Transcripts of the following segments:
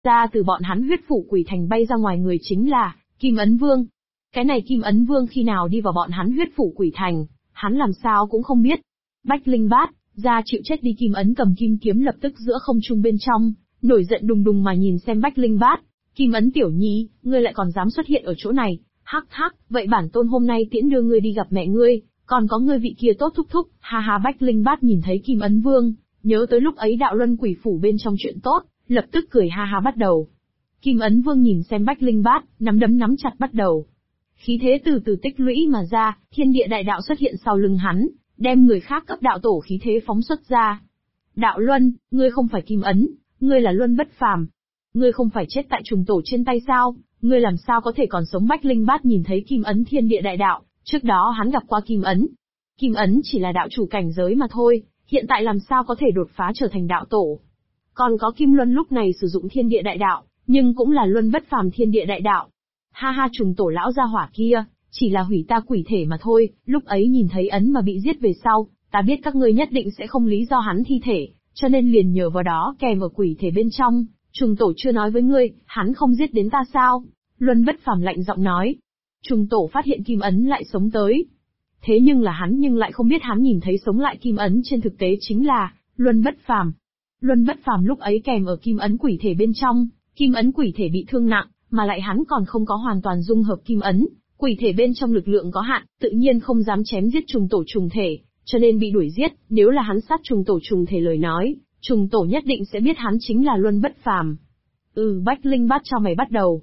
ra từ bọn hắn huyết phủ quỷ thành bay ra ngoài người chính là Kim Ấn Vương. Cái này Kim Ấn Vương khi nào đi vào bọn hắn huyết phủ quỷ thành, hắn làm sao cũng không biết. Bách Linh Bát, ra chịu chết đi. Kim Ấn cầm kim kiếm lập tức giữa không trung bên trong, nổi giận đùng đùng mà nhìn xem Bách Linh Bát. Kim Ấn tiểu nhi, ngươi lại còn dám xuất hiện ở chỗ này, hắc hắc, vậy bản tôn hôm nay tiễn đưa ngươi đi gặp mẹ ngươi, còn có ngươi vị kia tốt thúc thúc, ha ha. Bách Linh Bát nhìn thấy Kim Ấn Vương, nhớ tới lúc ấy đạo luân quỷ phủ bên trong chuyện tốt, lập tức cười ha ha bắt đầu. Kim Ấn Vương nhìn xem Bách Linh Bát, nắm đấm nắm chặt bắt đầu. Khí thế từ từ tích lũy mà ra, thiên địa đại đạo xuất hiện sau lưng hắn, đem người khác cấp đạo tổ khí thế phóng xuất ra. Đạo Luân, ngươi không phải Kim Ấn, ngươi là Luân bất phàm. Ngươi không phải chết tại trùng tổ trên tay sao, ngươi làm sao có thể còn sống? Bách Linh Bát nhìn thấy Kim Ấn thiên địa đại đạo, trước đó hắn gặp qua Kim Ấn. Kim Ấn chỉ là đạo chủ cảnh giới mà thôi, hiện tại làm sao có thể đột phá trở thành đạo tổ. Còn có Kim Luân lúc này sử dụng thiên địa đại đạo, nhưng cũng là Luân bất phàm thiên địa đại đạo. Ha ha, trùng tổ lão gia hỏa kia, chỉ là hủy ta quỷ thể mà thôi, lúc ấy nhìn thấy ấn mà bị giết về sau, ta biết các ngươi nhất định sẽ không lý do hắn thi thể, cho nên liền nhờ vào đó kèm ở quỷ thể bên trong. Trùng tổ chưa nói với ngươi, hắn không giết đến ta sao? Luân bất phàm lạnh giọng nói. Trùng tổ phát hiện Kim Ấn lại sống tới. Thế nhưng là hắn lại không biết hắn nhìn thấy sống lại Kim Ấn trên thực tế chính là Luân bất phàm. Luân bất phàm lúc ấy kèm ở Kim Ấn quỷ thể bên trong, Kim Ấn quỷ thể bị thương nặng, mà lại hắn còn không có hoàn toàn dung hợp Kim Ấn, quỷ thể bên trong lực lượng có hạn, tự nhiên không dám chém giết trùng tổ trùng thể, cho nên bị đuổi giết. Nếu là hắn sát trùng tổ trùng thể lời nói, trùng tổ nhất định sẽ biết hắn chính là Luân bất phàm. Bách Linh Bát cho mày bắt đầu.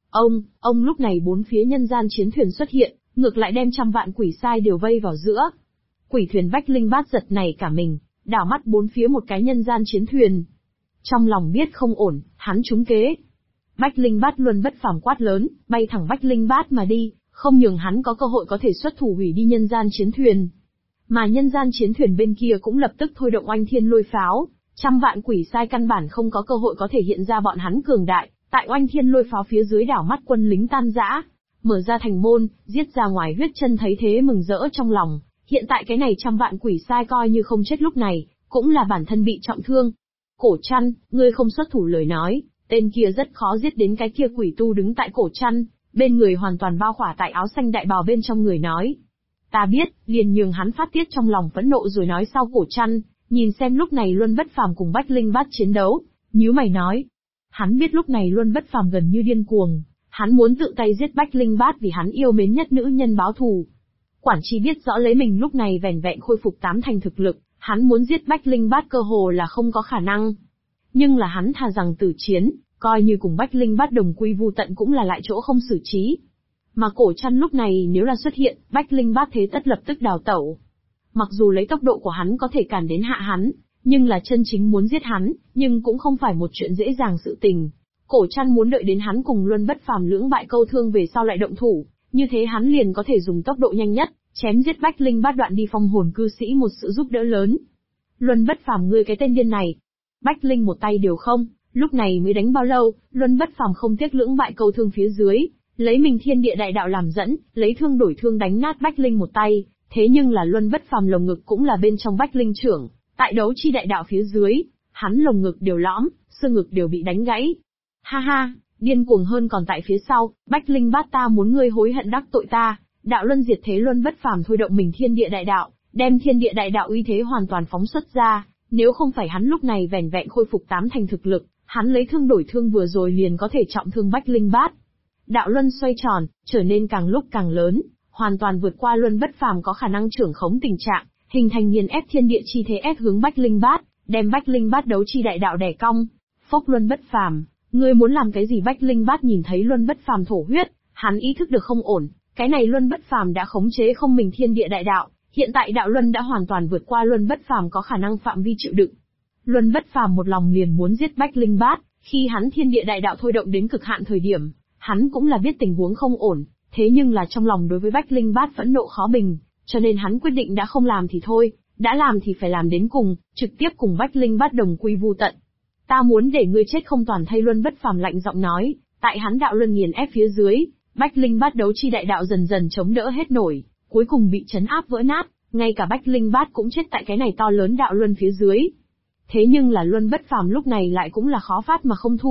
Ông lúc này bốn phía nhân gian chiến thuyền xuất hiện, ngược lại đem trăm vạn quỷ sai đều vây vào giữa. Quỷ thuyền Bách Linh Bát giật nảy cả mình, đảo mắt bốn phía một cái nhân gian chiến thuyền. Trong lòng biết không ổn, hắn trúng kế. Bách Linh Bát Luân bất phàm quát lớn, bay thẳng Bách Linh Bát mà đi, không nhường hắn có cơ hội có thể xuất thủ hủy đi nhân gian chiến thuyền. Mà nhân gian chiến thuyền bên kia cũng lập tức thôi động oanh thiên lôi pháo, trăm vạn quỷ sai căn bản không có cơ hội có thể hiện ra bọn hắn cường đại, tại oanh thiên lôi pháo phía dưới đảo mắt quân lính tan rã, mở ra thành môn, giết ra ngoài. Huyết Chân thấy thế mừng rỡ trong lòng, hiện tại cái này trăm vạn quỷ sai coi như không chết lúc này, cũng là bản thân bị trọng thương. Cổ Trăn, ngươi không xuất thủ lời nói, tên kia rất khó giết. Đến cái kia quỷ tu đứng tại Cổ Trăn, bên người hoàn toàn bao khỏa tại áo xanh đại bào bên trong người nói. Ta biết, liền nhường hắn phát tiết trong lòng phẫn nộ rồi nói sau. Cổ Trăn, nhìn xem lúc này Luân bất phàm cùng Bách Linh Bát chiến đấu, nhíu mày nói. Hắn biết lúc này Luân bất phàm gần như điên cuồng, hắn muốn tự tay giết Bách Linh Bát vì hắn yêu mến nhất nữ nhân báo thù. Quản Chi biết rõ lấy mình lúc này vẻn vẹn khôi phục 8 thành thực lực, hắn muốn giết Bách Linh Bát cơ hồ là không có khả năng. Nhưng là hắn thà rằng tử chiến, coi như cùng Bách Linh Bát đồng quy vu tận cũng là lại chỗ không xử trí. Mà Cổ Trăn lúc này nếu là xuất hiện, Bách Linh Bát thế tất lập tức đào tẩu. Mặc dù lấy tốc độ của hắn có thể cản đến hạ hắn, nhưng là chân chính muốn giết hắn, nhưng cũng không phải một chuyện dễ dàng sự tình. Cổ Trăn muốn đợi đến hắn cùng Luân bất phàm lưỡng bại câu thương về sau lại động thủ, như thế hắn liền có thể dùng tốc độ nhanh nhất, chém giết Bách Linh Bát đoạn đi phong hồn cư sĩ một sự giúp đỡ lớn. Luân bất phàm, ngươi cái tên điên này. Bách Linh một tay đều không, lúc này mới đánh bao lâu, Luân bất phàm không tiếc lưỡng bại câu thương phía dưới, lấy mình thiên địa đại đạo làm dẫn, lấy thương đổi thương đánh nát Bách Linh một tay. Thế nhưng là Luân bất phàm lồng ngực cũng là bên trong Bách Linh trưởng, tại đấu chi đại đạo phía dưới, hắn lồng ngực đều lõm, xương ngực đều bị đánh gãy. Ha ha, điên cuồng hơn còn tại phía sau. Bách Linh Bát, ta muốn ngươi hối hận đắc tội ta. Đạo luân diệt thế. Luân bất phàm thôi động mình thiên địa đại đạo, đem thiên địa đại đạo uy thế hoàn toàn phóng xuất ra, nếu không phải hắn lúc này vẻn vẹn khôi phục 8 thành thực lực, hắn lấy thương đổi thương vừa rồi liền có thể trọng thương Bách Linh Bát. Đạo luân xoay tròn, trở nên càng lúc càng lớn, hoàn toàn vượt qua Luân bất phàm có khả năng trưởng khống tình trạng, hình thành nghiền ép thiên địa chi thế ép hướng Bách Linh Bát, đem Bách Linh Bát đấu chi đại đạo đè cong. Phốc. Luân bất phàm, ngươi muốn làm cái gì? Bách Linh Bát nhìn thấy Luân bất phàm thổ huyết, hắn ý thức được không ổn, cái này Luân bất phàm đã khống chế không mình thiên địa đại đạo, hiện tại đạo luân đã hoàn toàn vượt qua Luân bất phàm có khả năng phạm vi chịu đựng. Luân bất phàm một lòng liền muốn giết Bách Linh Bát, khi hắn thiên địa đại đạo thôi động đến cực hạn thời điểm, hắn cũng là biết tình huống không ổn, thế nhưng là trong lòng đối với Bách Linh Bát phẫn nộ khó bình, cho nên hắn quyết định đã không làm thì thôi, đã làm thì phải làm đến cùng, trực tiếp cùng Bách Linh Bát đồng quy vu tận. Ta muốn để ngươi chết không toàn thây. Luân bất phàm lạnh giọng nói, tại hắn đạo luân nghiền ép phía dưới, Bách Linh Bát đấu chi đại đạo dần dần chống đỡ hết nổi, cuối cùng bị chấn áp vỡ nát, ngay cả Bách Linh Bát cũng chết tại cái này to lớn đạo luân phía dưới. Thế nhưng là Luân bất phàm lúc này lại cũng là khó phát mà không thu,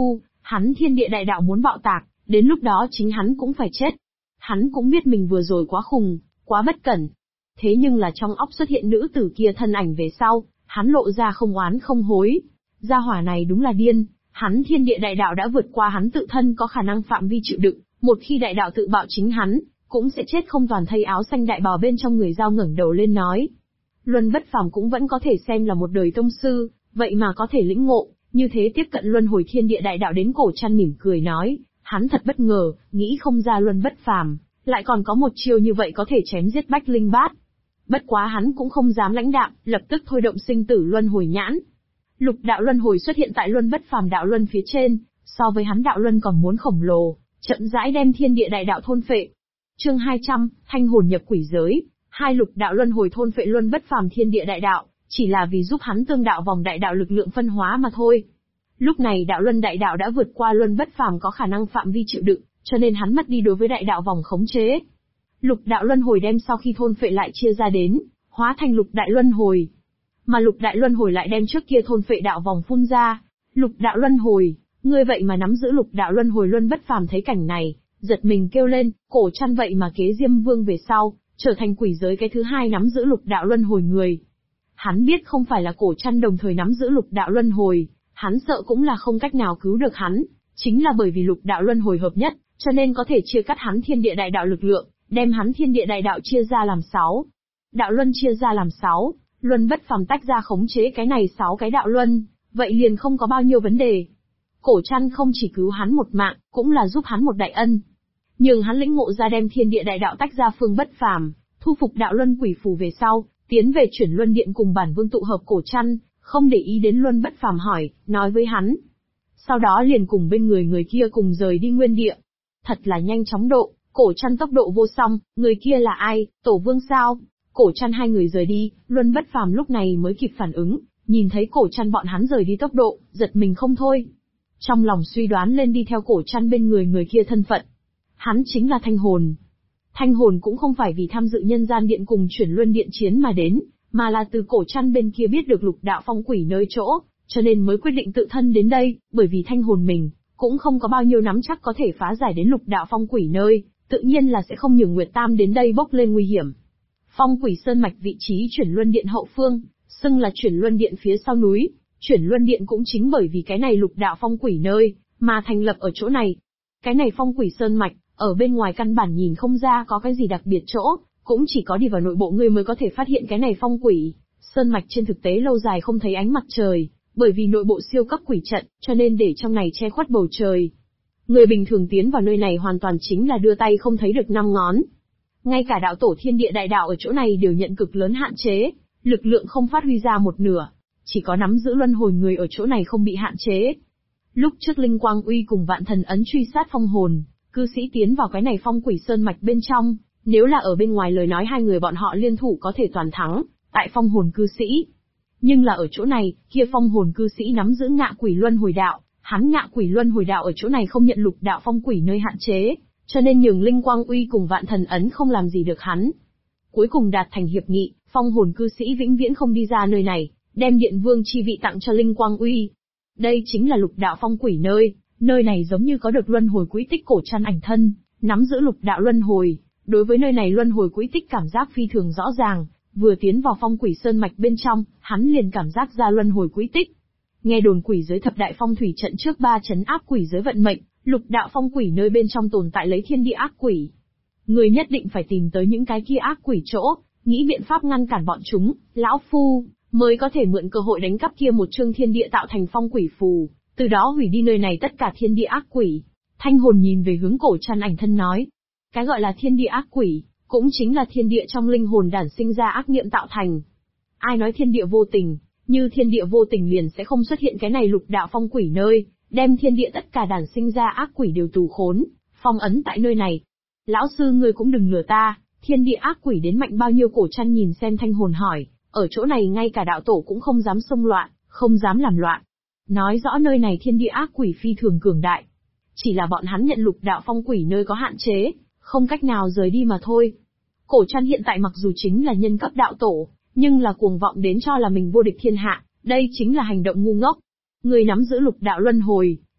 Hắn thiên địa đại đạo muốn bạo tạc, đến lúc đó chính hắn cũng phải chết. Hắn cũng biết mình vừa rồi quá khùng, quá bất cẩn. Thế nhưng là trong óc xuất hiện nữ tử kia thân ảnh về sau, hắn lộ ra không oán không hối. Gia hỏa này đúng là điên, hắn thiên địa đại đạo đã vượt qua hắn tự thân có khả năng phạm vi chịu đựng, một khi đại đạo tự bạo chính hắn, cũng sẽ chết không toàn thây. Áo xanh đại bào bên trong người Dao ngẩng đầu lên nói. Luân Bất Phàm cũng vẫn có thể xem là một đời tông sư, vậy mà có thể lĩnh ngộ, như thế tiếp cận luân hồi thiên địa đại đạo. Đến Cổ Trăn mỉm cười nói, hắn thật bất ngờ, nghĩ không ra Luân Bất Phàm lại còn có một chiêu như vậy có thể chém giết Bách Linh Bát. Bất quá hắn cũng không dám lãnh đạm, lập tức thôi động sinh tử luân hồi nhãn. Lục đạo luân hồi xuất hiện tại Luân Bất Phàm đạo luân phía trên, so với hắn đạo luân còn muốn khổng lồ, chậm rãi đem thiên địa đại đạo thôn phệ. Chương 200, thanh hồn nhập quỷ giới. Hai lục đạo luân hồi thôn phệ Luân Bất Phàm thiên địa đại đạo, chỉ là vì giúp hắn tương đạo vòng đại đạo lực lượng phân hóa mà thôi. Lúc này đạo luân đại đạo đã vượt qua Luân Bất Phàm có khả năng phạm vi chịu đựng, cho nên hắn mất đi đối với đại đạo vòng khống chế. Lục đạo luân hồi đem sau khi thôn phệ lại chia ra đến, hóa thành lục đại luân hồi. Mà lục đại luân hồi lại đem trước kia thôn phệ đạo vòng phun ra. Lục đạo luân hồi, ngươi vậy mà nắm giữ lục đạo luân hồi. Luân Bất Phàm thấy cảnh này, giật mình kêu lên, Cổ Trăn vậy mà kế Diêm Vương về sau, trở thành quỷ giới cái thứ hai nắm giữ lục đạo luân hồi người. Hắn biết không phải là Cổ Trăn đồng thời nắm giữ lục đạo luân hồi, hắn sợ cũng là không cách nào cứu được hắn, chính là bởi vì lục đạo luân hồi hợp nhất, cho nên có thể chia cắt hắn thiên địa đại đạo lực lượng, đem hắn thiên địa đại đạo chia ra làm 6. Đạo luân chia ra làm 6, Luân Bất Phàm tách ra khống chế cái này 6 cái đạo luân, vậy liền không có bao nhiêu vấn đề. Cổ Trăn không chỉ cứu hắn một mạng, cũng là giúp hắn một đại ân. Nhưng hắn lĩnh ngộ ra đem thiên địa đại đạo tách ra phương Bất Phàm, thu phục đạo luân quỷ phù về sau, tiến về Chuyển Luân Điện cùng bản vương tụ hợp. Cổ Trăn không để ý đến Luân Bất Phàm hỏi, nói với hắn. Sau đó liền cùng bên người kia cùng rời đi nguyên địa. Thật là nhanh chóng độ, Cổ Trăn tốc độ vô song. Người kia là ai, Tổ Vương sao? Cổ Trăn hai người rời đi, Luân Bất Phàm lúc này mới kịp phản ứng, nhìn thấy Cổ Trăn bọn hắn rời đi tốc độ, giật mình không thôi. Trong lòng suy đoán lên đi theo Cổ Trăn bên người kia thân phận. Hắn chính là Thanh Hồn. Thanh Hồn cũng không phải vì tham dự Nhân Gian Điện cùng Chuyển Luân Điện chiến mà đến, mà là từ Cổ Trăn bên kia biết được lục đạo phong quỷ nơi chỗ, cho nên mới quyết định tự thân đến đây. Bởi vì Thanh Hồn mình cũng không có bao nhiêu nắm chắc có thể phá giải đến lục đạo phong quỷ nơi, tự nhiên là sẽ không nhường Nguyệt Tam đến đây bốc lên nguy hiểm. Phong Quỷ Sơn mạch vị trí Chuyển Luân Điện hậu phương, xưng là Chuyển Luân Điện phía sau núi. Chuyển Luân Điện cũng chính bởi vì cái này lục đạo phong quỷ nơi, mà thành lập ở chỗ này. Cái này Phong Quỷ Sơn mạch, ở bên ngoài căn bản nhìn không ra có cái gì đặc biệt chỗ, cũng chỉ có đi vào nội bộ ngươi mới có thể phát hiện cái này Phong Quỷ Sơn mạch trên thực tế lâu dài không thấy ánh mặt trời, bởi vì nội bộ siêu cấp quỷ trận, cho nên để trong này che khuất bầu trời. Người bình thường tiến vào nơi này hoàn toàn chính là đưa tay không thấy được 5 ngón. Ngay cả đạo tổ thiên địa đại đạo ở chỗ này đều nhận cực lớn hạn chế, lực lượng không phát huy ra một nửa, chỉ có nắm giữ luân hồi người ở chỗ này không bị hạn chế. Lúc trước Linh Quang Uy cùng Vạn Thần Ấn truy sát phong hồn, cư sĩ tiến vào cái này Phong Quỷ Sơn mạch bên trong, nếu là ở bên ngoài lời nói hai người bọn họ liên thủ có thể toàn thắng, tại phong hồn cư sĩ. Nhưng là ở chỗ này, kia phong hồn cư sĩ nắm giữ ngạ quỷ luân hồi đạo, hắn ngạ quỷ luân hồi đạo ở chỗ này không nhận lục đạo phong quỷ nơi hạn chế, cho nên nhường Linh Quang Uy cùng Vạn Thần Ấn không làm gì được hắn. Cuối cùng đạt thành hiệp nghị, phong hồn cư sĩ vĩnh viễn không đi ra nơi này, đem Điện Vương chi vị tặng cho Linh Quang Uy. Đây chính là lục đạo phong quỷ nơi, nơi này giống như có được luân hồi quỹ tích. Cổ Trăn ẩn thân, nắm giữ lục đạo luân hồi, đối với nơi này luân hồi quỹ tích cảm giác phi thường rõ ràng, vừa tiến vào Phong Quỷ Sơn mạch bên trong, hắn liền cảm giác ra luân hồi quỹ tích. Nghe đồn quỷ giới thập đại phong thủy trận trước 3 trấn áp quỷ giới vận mệnh, lục đạo phong quỷ nơi bên trong tồn tại lấy thiên địa ác quỷ. Người nhất định phải tìm tới những cái kia ác quỷ chỗ, nghĩ biện pháp ngăn cản bọn chúng, lão phu mới có thể mượn cơ hội đánh cắp kia một chương thiên địa tạo thành phong quỷ phù, từ đó hủy đi nơi này tất cả thiên địa ác quỷ. Thanh hồn nhìn về hướng Cổ Trăn ảnh thân nói, cái gọi là thiên địa ác quỷ, cũng chính là thiên địa trong linh hồn đản sinh ra ác niệm tạo thành. Ai nói thiên địa vô tình, như thiên địa vô tình liền sẽ không xuất hiện cái này lục đạo phong quỷ nơi, đem thiên địa tất cả đản sinh ra ác quỷ đều tù khốn, phong ấn tại nơi này. Lão sư ngươi cũng đừng lừa ta, thiên địa ác quỷ đến mạnh bao nhiêu? Cổ Trăn nhìn xem Thanh hồn hỏi, ở chỗ này ngay cả đạo tổ cũng không dám xông loạn, không dám làm loạn. Nói rõ nơi này thiên địa ác quỷ phi thường cường đại. Chỉ là bọn hắn nhận lục đạo phong quỷ nơi có hạn chế, không cách nào rời đi mà thôi. Cổ Trăn hiện tại mặc dù chính là nhân cấp đạo tổ, nhưng là cuồng vọng đến cho là mình vô địch thiên hạ, đây chính là hành động ngu ngốc. Người nắm giữ lục đạo luân hồi,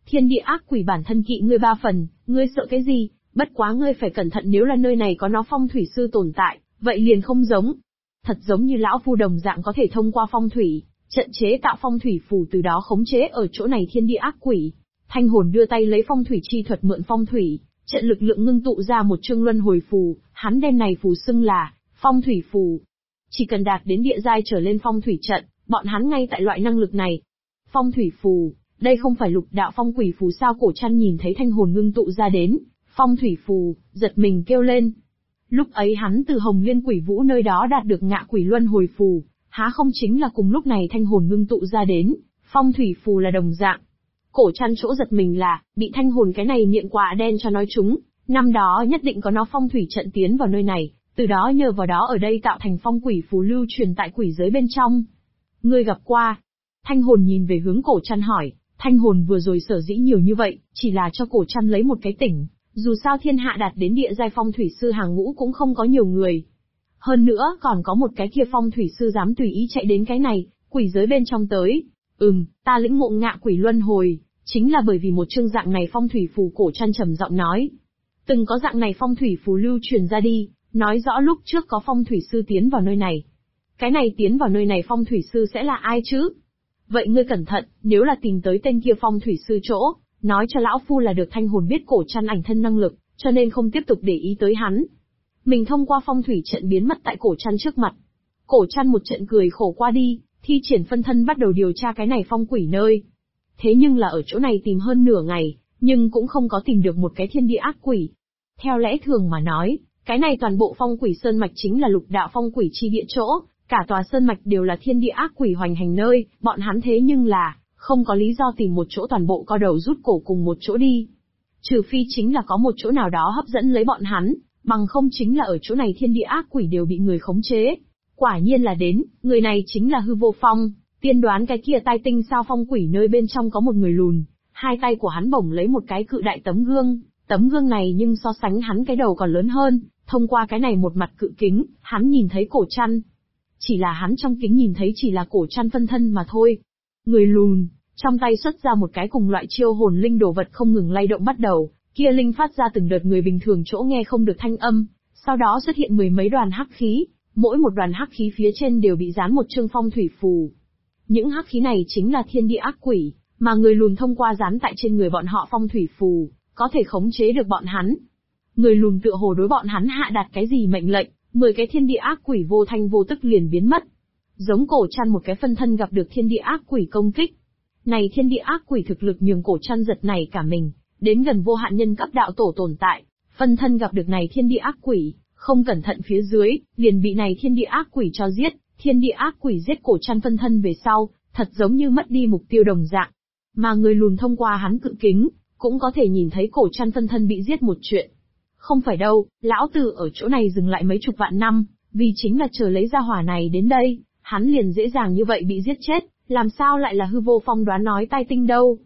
thiên địa ác quỷ bản thân kỵ ngươi 3 phần, ngươi sợ cái gì, bất quá ngươi phải cẩn thận nếu là nơi này có nó phong thủy sư tồn tại, vậy liền không giống. Thật giống như lão phu đồng dạng có thể thông qua phong thủy, trận chế tạo phong thủy phù từ đó khống chế ở chỗ này thiên địa ác quỷ. Thanh hồn đưa tay lấy phong thủy chi thuật mượn phong thủy, trận lực lượng ngưng tụ ra một chương luân hồi phù, hắn đem này phù xưng là phong thủy phù. Chỉ cần đạt đến địa giai trở lên phong thủy trận, bọn hắn ngay tại loại năng lực này. Phong thủy phù, đây không phải lục đạo phong quỷ phù sao? Cổ Trăn nhìn thấy thanh hồn ngưng tụ ra đến phong thủy phù, giật mình kêu lên. Lúc ấy hắn từ Hồng Liên Quỷ Vũ nơi đó đạt được ngạ quỷ luân hồi phù, há không chính là cùng lúc này thanh hồn ngưng tụ ra đến phong thủy phù là đồng dạng. Cổ Trăn chỗ giật mình là, bị thanh hồn cái này miệng quạ đen cho nói chúng, năm đó nhất định có nó phong thủy trận tiến vào nơi này, từ đó nhờ vào đó ở đây tạo thành phong quỷ phù lưu truyền tại quỷ giới bên trong. Ngươi gặp qua? Thanh hồn nhìn về hướng Cổ Trăn hỏi, thanh hồn vừa rồi sở dĩ nhiều như vậy, chỉ là cho Cổ Trăn lấy một cái tỉnh, dù sao thiên hạ đạt đến địa giai phong thủy sư hàng ngũ cũng không có nhiều người. Hơn nữa còn có một cái kia phong thủy sư dám tùy ý chạy đến cái này, quỷ giới bên trong tới. Ta lĩnh ngộ ngạ quỷ luân hồi, chính là bởi vì một chương dạng này phong thủy phù. Cổ Trăn trầm giọng nói. Từng có dạng này phong thủy phù lưu truyền ra đi, nói rõ lúc trước có phong thủy sư tiến vào nơi này. Cái này tiến vào nơi này phong thủy sư sẽ là ai chứ? Vậy ngươi cẩn thận, nếu là tìm tới tên kia phong thủy sư chỗ, nói cho lão phu là được. Thanh hồn biết Cổ Trăn ảnh thân năng lực, cho nên không tiếp tục để ý tới hắn. Mình thông qua phong thủy trận biến mất tại Cổ Trăn trước mặt. Cổ Trăn một trận cười khổ qua đi, thi triển phân thân bắt đầu điều tra cái này phong quỷ nơi. Thế nhưng là ở chỗ này tìm hơn nửa ngày, nhưng cũng không có tìm được một cái thiên địa ác quỷ. Theo lẽ thường mà nói, cái này toàn bộ phong quỷ sơn mạch chính là lục đạo phong quỷ chi địa chỗ, cả tòa sơn mạch đều là thiên địa ác quỷ hoành hành nơi, bọn hắn thế nhưng là không có lý do tìm một chỗ toàn bộ co đầu rút cổ cùng một chỗ đi. Trừ phi chính là có một chỗ nào đó hấp dẫn lấy bọn hắn, bằng không chính là ở chỗ này thiên địa ác quỷ đều bị người khống chế. Quả nhiên là đến, người này chính là Hư Vô Phong, tiên đoán cái kia tai tinh sao phong quỷ nơi bên trong có một người lùn, hai tay của hắn bổng lấy một cái cự đại tấm gương này nhưng so sánh hắn cái đầu còn lớn hơn, thông qua cái này một mặt cự kính, hắn nhìn thấy Cổ Trăn. Chỉ là hắn trong kính nhìn thấy chỉ là Cổ Trăn phân thân mà thôi. Người lùn, trong tay xuất ra một cái cùng loại chiêu hồn linh đồ vật không ngừng lay động bắt đầu, kia linh phát ra từng đợt người bình thường chỗ nghe không được thanh âm, sau đó xuất hiện mười mấy đoàn hắc khí, mỗi một đoàn hắc khí phía trên đều bị dán một chương phong thủy phù. Những hắc khí này chính là thiên địa ác quỷ, mà người lùn thông qua dán tại trên người bọn họ phong thủy phù, có thể khống chế được bọn hắn. Người lùn tựa hồ đối bọn hắn hạ đạt cái gì mệnh lệnh, 10 cái thiên địa ác quỷ vô thanh vô tức liền biến mất. Giống Cổ Trăn một cái phân thân gặp được thiên địa ác quỷ công kích. Này thiên địa ác quỷ thực lực nhường Cổ Trăn giật nảy cả mình, đến gần vô hạn nhân cấp đạo tổ tồn tại, phân thân gặp được này thiên địa ác quỷ, không cẩn thận phía dưới, liền bị này thiên địa ác quỷ cho giết. Thiên địa ác quỷ giết Cổ Trăn phân thân về sau, thật giống như mất đi mục tiêu đồng dạng. Mà người lùn thông qua hắn cự kính, cũng có thể nhìn thấy Cổ Trăn phân thân bị giết một chuyện. Không phải đâu, lão tử ở chỗ này dừng lại mấy chục vạn năm, vì chính là chờ lấy ra hỏa này đến đây, hắn liền dễ dàng như vậy bị giết chết, làm sao lại là Hư Vô Phong đoán nói tai tinh đâu.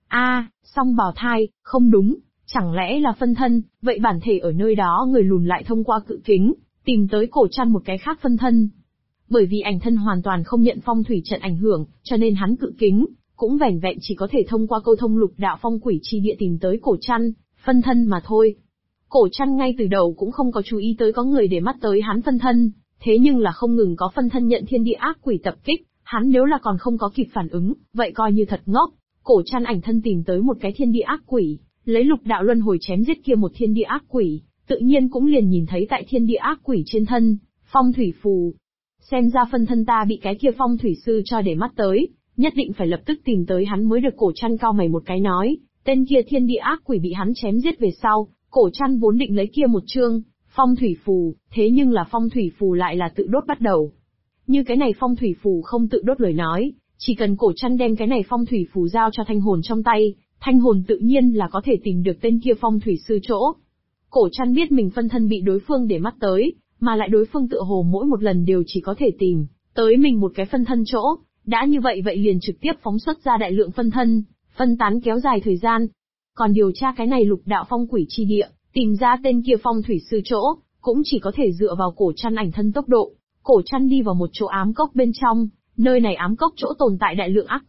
Song bào thai, không đúng, chẳng lẽ là phân thân, vậy bản thể ở nơi đó người lùn lại thông qua cự kính, tìm tới Cổ Trăn một cái khác phân thân. Bởi vì ảnh thân hoàn toàn không nhận phong thủy trận ảnh hưởng, cho nên hắn cự kính, cũng vẻn vẹn chỉ có thể thông qua câu thông lục đạo phong quỷ chi địa tìm tới Cổ Trăn, phân thân mà thôi. Cổ Trăn ngay từ đầu cũng không có chú ý tới có người để mắt tới hắn phân thân, thế nhưng là không ngừng có phân thân nhận thiên địa ác quỷ tập kích, hắn nếu là còn không có kịp phản ứng, vậy coi như thật ngốc. Cổ Trăn ảnh thân tìm tới một cái thiên địa ác quỷ, lấy lục đạo luân hồi chém giết kia một thiên địa ác quỷ, tự nhiên cũng liền nhìn thấy tại thiên địa ác quỷ trên thân, phong thủy phù. Xem ra phân thân ta bị cái kia phong thủy sư cho để mắt tới, nhất định phải lập tức tìm tới hắn mới được. Cổ Trăn cau mày một cái nói, tên kia thiên địa ác quỷ bị hắn chém giết về sau, Cổ Trăn vốn định lấy kia một chương phong thủy phù, thế nhưng là phong thủy phù lại là tự đốt bắt đầu. Như cái này phong thủy phù không tự đốt lời nói, chỉ cần Cổ Trăn đem cái này phong thủy phù giao cho thanh hồn trong tay, thanh hồn tự nhiên là có thể tìm được tên kia phong thủy sư chỗ. Cổ Trăn biết mình phân thân bị đối phương để mắt tới, mà lại đối phương tựa hồ mỗi một lần đều chỉ có thể tìm tới mình một cái phân thân chỗ, đã như vậy vậy liền trực tiếp phóng xuất ra đại lượng phân thân, phân tán kéo dài thời gian. Còn điều tra cái này lục đạo phong quỷ chi địa, tìm ra tên kia phong thủy sư chỗ, cũng chỉ có thể dựa vào Cổ Trăn ảnh thân tốc độ. Cổ Trăn đi vào một chỗ ám cốc bên trong, nơi này ám cốc chỗ tồn tại đại lượng ác quỷ,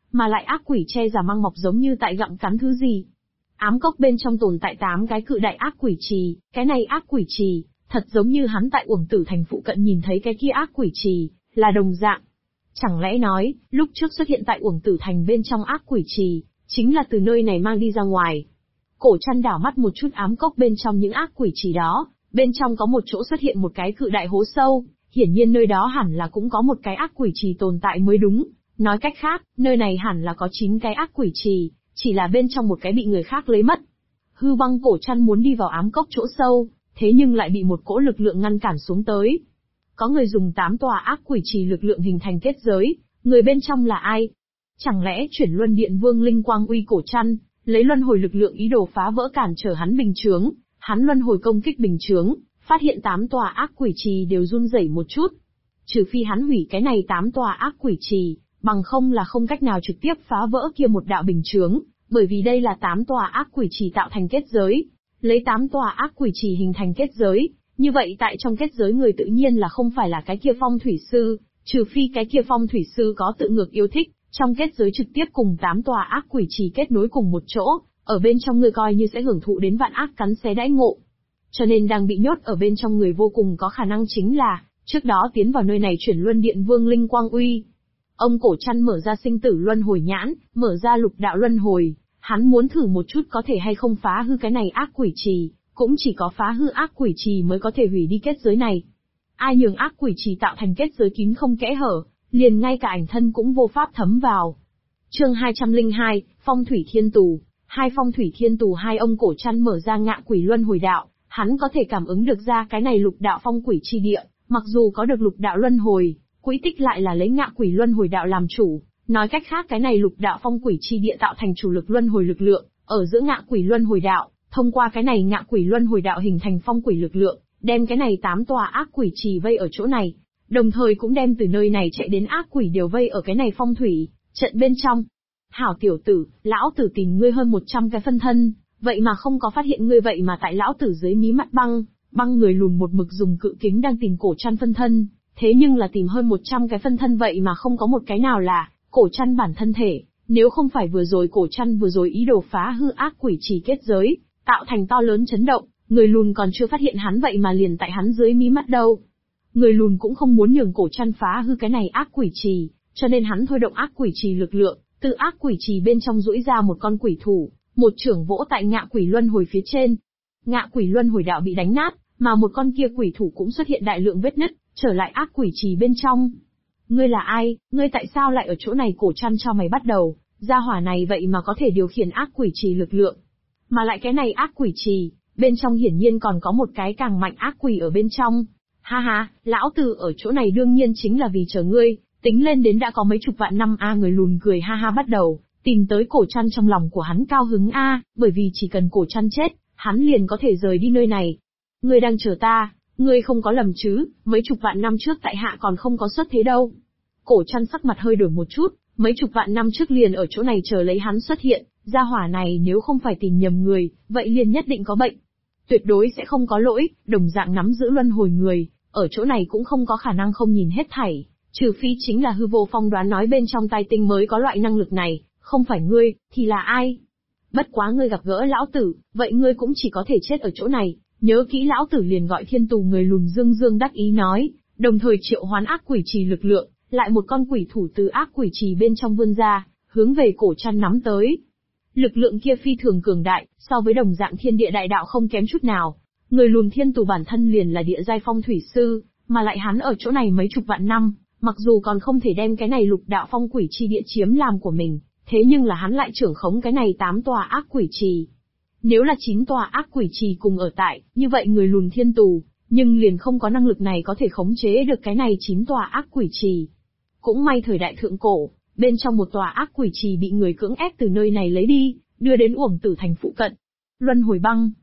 mà lại ác quỷ che giả mang mọc giống như tại gặm cắn thứ gì. Ám cốc bên trong tồn tại 8 cái cự đại ác quỷ trì, cái này ác quỷ trì, thật giống như hắn tại Uổng Tử Thành phụ cận nhìn thấy cái kia ác quỷ trì, là đồng dạng. Chẳng lẽ nói, lúc trước xuất hiện tại Uổng Tử Thành bên trong ác quỷ trì, chính là từ nơi này mang đi ra ngoài. Cổ Trăn đảo mắt một chút ám cốc bên trong những ác quỷ trì đó, bên trong có một chỗ xuất hiện một cái cự đại hố sâu, hiển nhiên nơi đó hẳn là cũng có một cái ác quỷ trì tồn tại mới đúng. Nói cách khác, nơi này hẳn là có 9 cái ác quỷ trì, chỉ là bên trong một cái bị người khác lấy mất. Hư Băng Cổ Trăn muốn đi vào ám cốc chỗ sâu, thế nhưng lại bị một cỗ lực lượng ngăn cản xuống tới. Có người dùng 8 tòa ác quỷ trì lực lượng hình thành kết giới, người bên trong là ai? Chẳng lẽ chuyển luân điện vương Linh Quang Uy Cổ Trăn, lấy luân hồi lực lượng ý đồ phá vỡ cản trở hắn bình chướng, hắn luân hồi công kích bình chướng, phát hiện 8 tòa ác quỷ trì đều run rẩy một chút. Trừ phi hắn hủy cái này 8 tòa ác quỷ trì, bằng không là không cách nào trực tiếp phá vỡ kia một đạo bình chướng, bởi vì đây là 8 tòa ác quỷ trì tạo thành kết giới. Lấy 8 tòa ác quỷ trì hình thành kết giới, như vậy tại trong kết giới người tự nhiên là không phải là cái kia phong thủy sư, trừ phi cái kia phong thủy sư có tự ngược yêu thích, trong kết giới trực tiếp cùng 8 tòa ác quỷ trì kết nối cùng một chỗ, ở bên trong người coi như sẽ hưởng thụ đến vạn ác cắn xé đãi ngộ. Cho nên đang bị nhốt ở bên trong người vô cùng có khả năng chính là, trước đó tiến vào nơi này chuyển luân điện vương Linh Quang Uy. Ông Cổ Trăn mở ra sinh tử luân hồi nhãn, mở ra lục đạo luân hồi, hắn muốn thử một chút có thể hay không phá hư cái này ác quỷ trì, cũng chỉ có phá hư ác quỷ trì mới có thể hủy đi kết giới này. Ai nhường ác quỷ trì tạo thành kết giới kín không kẽ hở, liền ngay cả ảnh thân cũng vô pháp thấm vào. Chương 202, Phong Thủy Thiên Tù. Hai Phong Thủy Thiên Tù. Hai ông Cổ Trăn mở ra ngạ quỷ luân hồi đạo, hắn có thể cảm ứng được ra cái này lục đạo phong quỷ chi địa, mặc dù có được lục đạo luân hồi, quỹ tích lại là lấy ngạ quỷ luân hồi đạo làm chủ. Nói cách khác cái này lục đạo phong quỷ chi địa tạo thành chủ lực luân hồi lực lượng, ở giữa ngạ quỷ luân hồi đạo, thông qua cái này ngạ quỷ luân hồi đạo hình thành phong quỷ lực lượng, đem cái này 8 tòa ác quỷ trì vây ở chỗ này, đồng thời cũng đem từ nơi này chạy đến ác quỷ đều vây ở cái này phong thủy trận bên trong. Hảo tiểu tử, lão tử tìm ngươi hơn 100 cái phân thân, vậy mà không có phát hiện ngươi, vậy mà tại lão tử dưới mí mắt băng người lùn một mực dùng cự kính đang tìm Cổ Trăn phân thân, thế nhưng là tìm hơn 100 cái phân thân vậy mà không có một cái nào là Cổ Trăn bản thân thể. Nếu không phải vừa rồi Cổ Trăn vừa rồi ý đồ phá hư ác quỷ trì kết giới, tạo thành to lớn chấn động, người lùn còn chưa phát hiện hắn vậy mà liền tại hắn dưới mí mắt đâu. Người lùn cũng không muốn nhường Cổ Trăn phá hư cái này ác quỷ trì, cho nên hắn thôi động ác quỷ trì lực lượng, từ ác quỷ trì bên trong duỗi ra một con quỷ thủ, một chưởng vỗ tại ngạ quỷ luân hồi phía trên. Ngạ quỷ luân hồi đạo bị đánh nát, mà một con kia quỷ thủ cũng xuất hiện đại lượng vết nứt, trở lại ác quỷ trì bên trong. Ngươi là ai, ngươi tại sao lại ở chỗ này? Cổ Trăn cho mày bắt đầu, gia hỏa này vậy mà có thể điều khiển ác quỷ trì lực lượng. Mà lại cái này ác quỷ trì, bên trong hiển nhiên còn có một cái càng mạnh ác quỷ ở bên trong. Ha ha, lão tử ở chỗ này đương nhiên chính là vì chờ ngươi, tính lên đến đã có mấy chục vạn năm a. Người lùn cười ha ha bắt đầu, tìm tới Cổ Trăn. Trong lòng của hắn cao hứng a, bởi vì chỉ cần Cổ Trăn chết, hắn liền có thể rời đi nơi này. Ngươi đang chờ ta, ngươi không có lầm chứ, mấy chục vạn năm trước tại hạ còn không có xuất thế đâu. Cổ Trăn sắc mặt hơi đổi một chút, mấy chục vạn năm trước liền ở chỗ này chờ lấy hắn xuất hiện, gia hỏa này nếu không phải tìm nhầm người, vậy liền nhất định có bệnh. Tuyệt đối sẽ không có lỗi, đồng dạng nắm giữ luân hồi người, ở chỗ này cũng không có khả năng không nhìn hết thảy, trừ phi chính là Hư Vô Phong đoán nói bên trong tai tinh mới có loại năng lực này, không phải ngươi, thì là ai? Bất quá ngươi gặp gỡ lão tử, vậy ngươi cũng chỉ có thể chết ở chỗ này, nhớ kỹ lão tử liền gọi thiên tù. Người lùn dương dương đắc ý nói, đồng thời triệu hoán ác quỷ trì lực lượng, lại một con quỷ thủ từ ác quỷ trì bên trong vươn ra, hướng về Cổ Trăn nắm tới. Lực lượng kia phi thường cường đại, so với đồng dạng thiên địa đại đạo không kém chút nào. Người lùn thiên tù bản thân liền là địa giai phong thủy sư, mà lại hắn ở chỗ này mấy chục vạn năm, mặc dù còn không thể đem cái này lục đạo phong quỷ chi địa chiếm làm của mình, thế nhưng là hắn lại trưởng khống cái này 8 tòa ác quỷ trì. Nếu là 9 tòa ác quỷ trì cùng ở tại, như vậy người lùn thiên tù, nhưng liền không có năng lực này có thể khống chế được cái này 9 tòa ác quỷ trì. Cũng may thời đại thượng cổ, bên trong một tòa ác quỷ trì bị người cưỡng ép từ nơi này lấy đi, đưa đến Uổng Tử Thành phụ cận. Luân hồi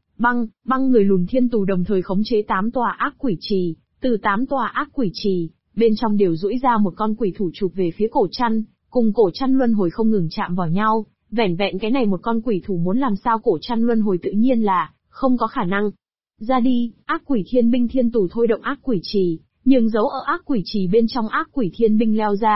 băng người lùn thiên tù đồng thời khống chế 8 tòa ác quỷ trì, từ 8 tòa ác quỷ trì, bên trong đều duỗi ra một con quỷ thủ chụp về phía Cổ Trăn, cùng Cổ Trăn luân hồi không ngừng chạm vào nhau, vẻn vẹn cái này một con quỷ thủ muốn làm sao Cổ Trăn luân hồi tự nhiên là không có khả năng. Ra đi, ác quỷ thiên binh thiên tù thôi động ác quỷ trì, nhưng giấu ở ác quỷ trì bên trong ác quỷ thiên binh leo ra,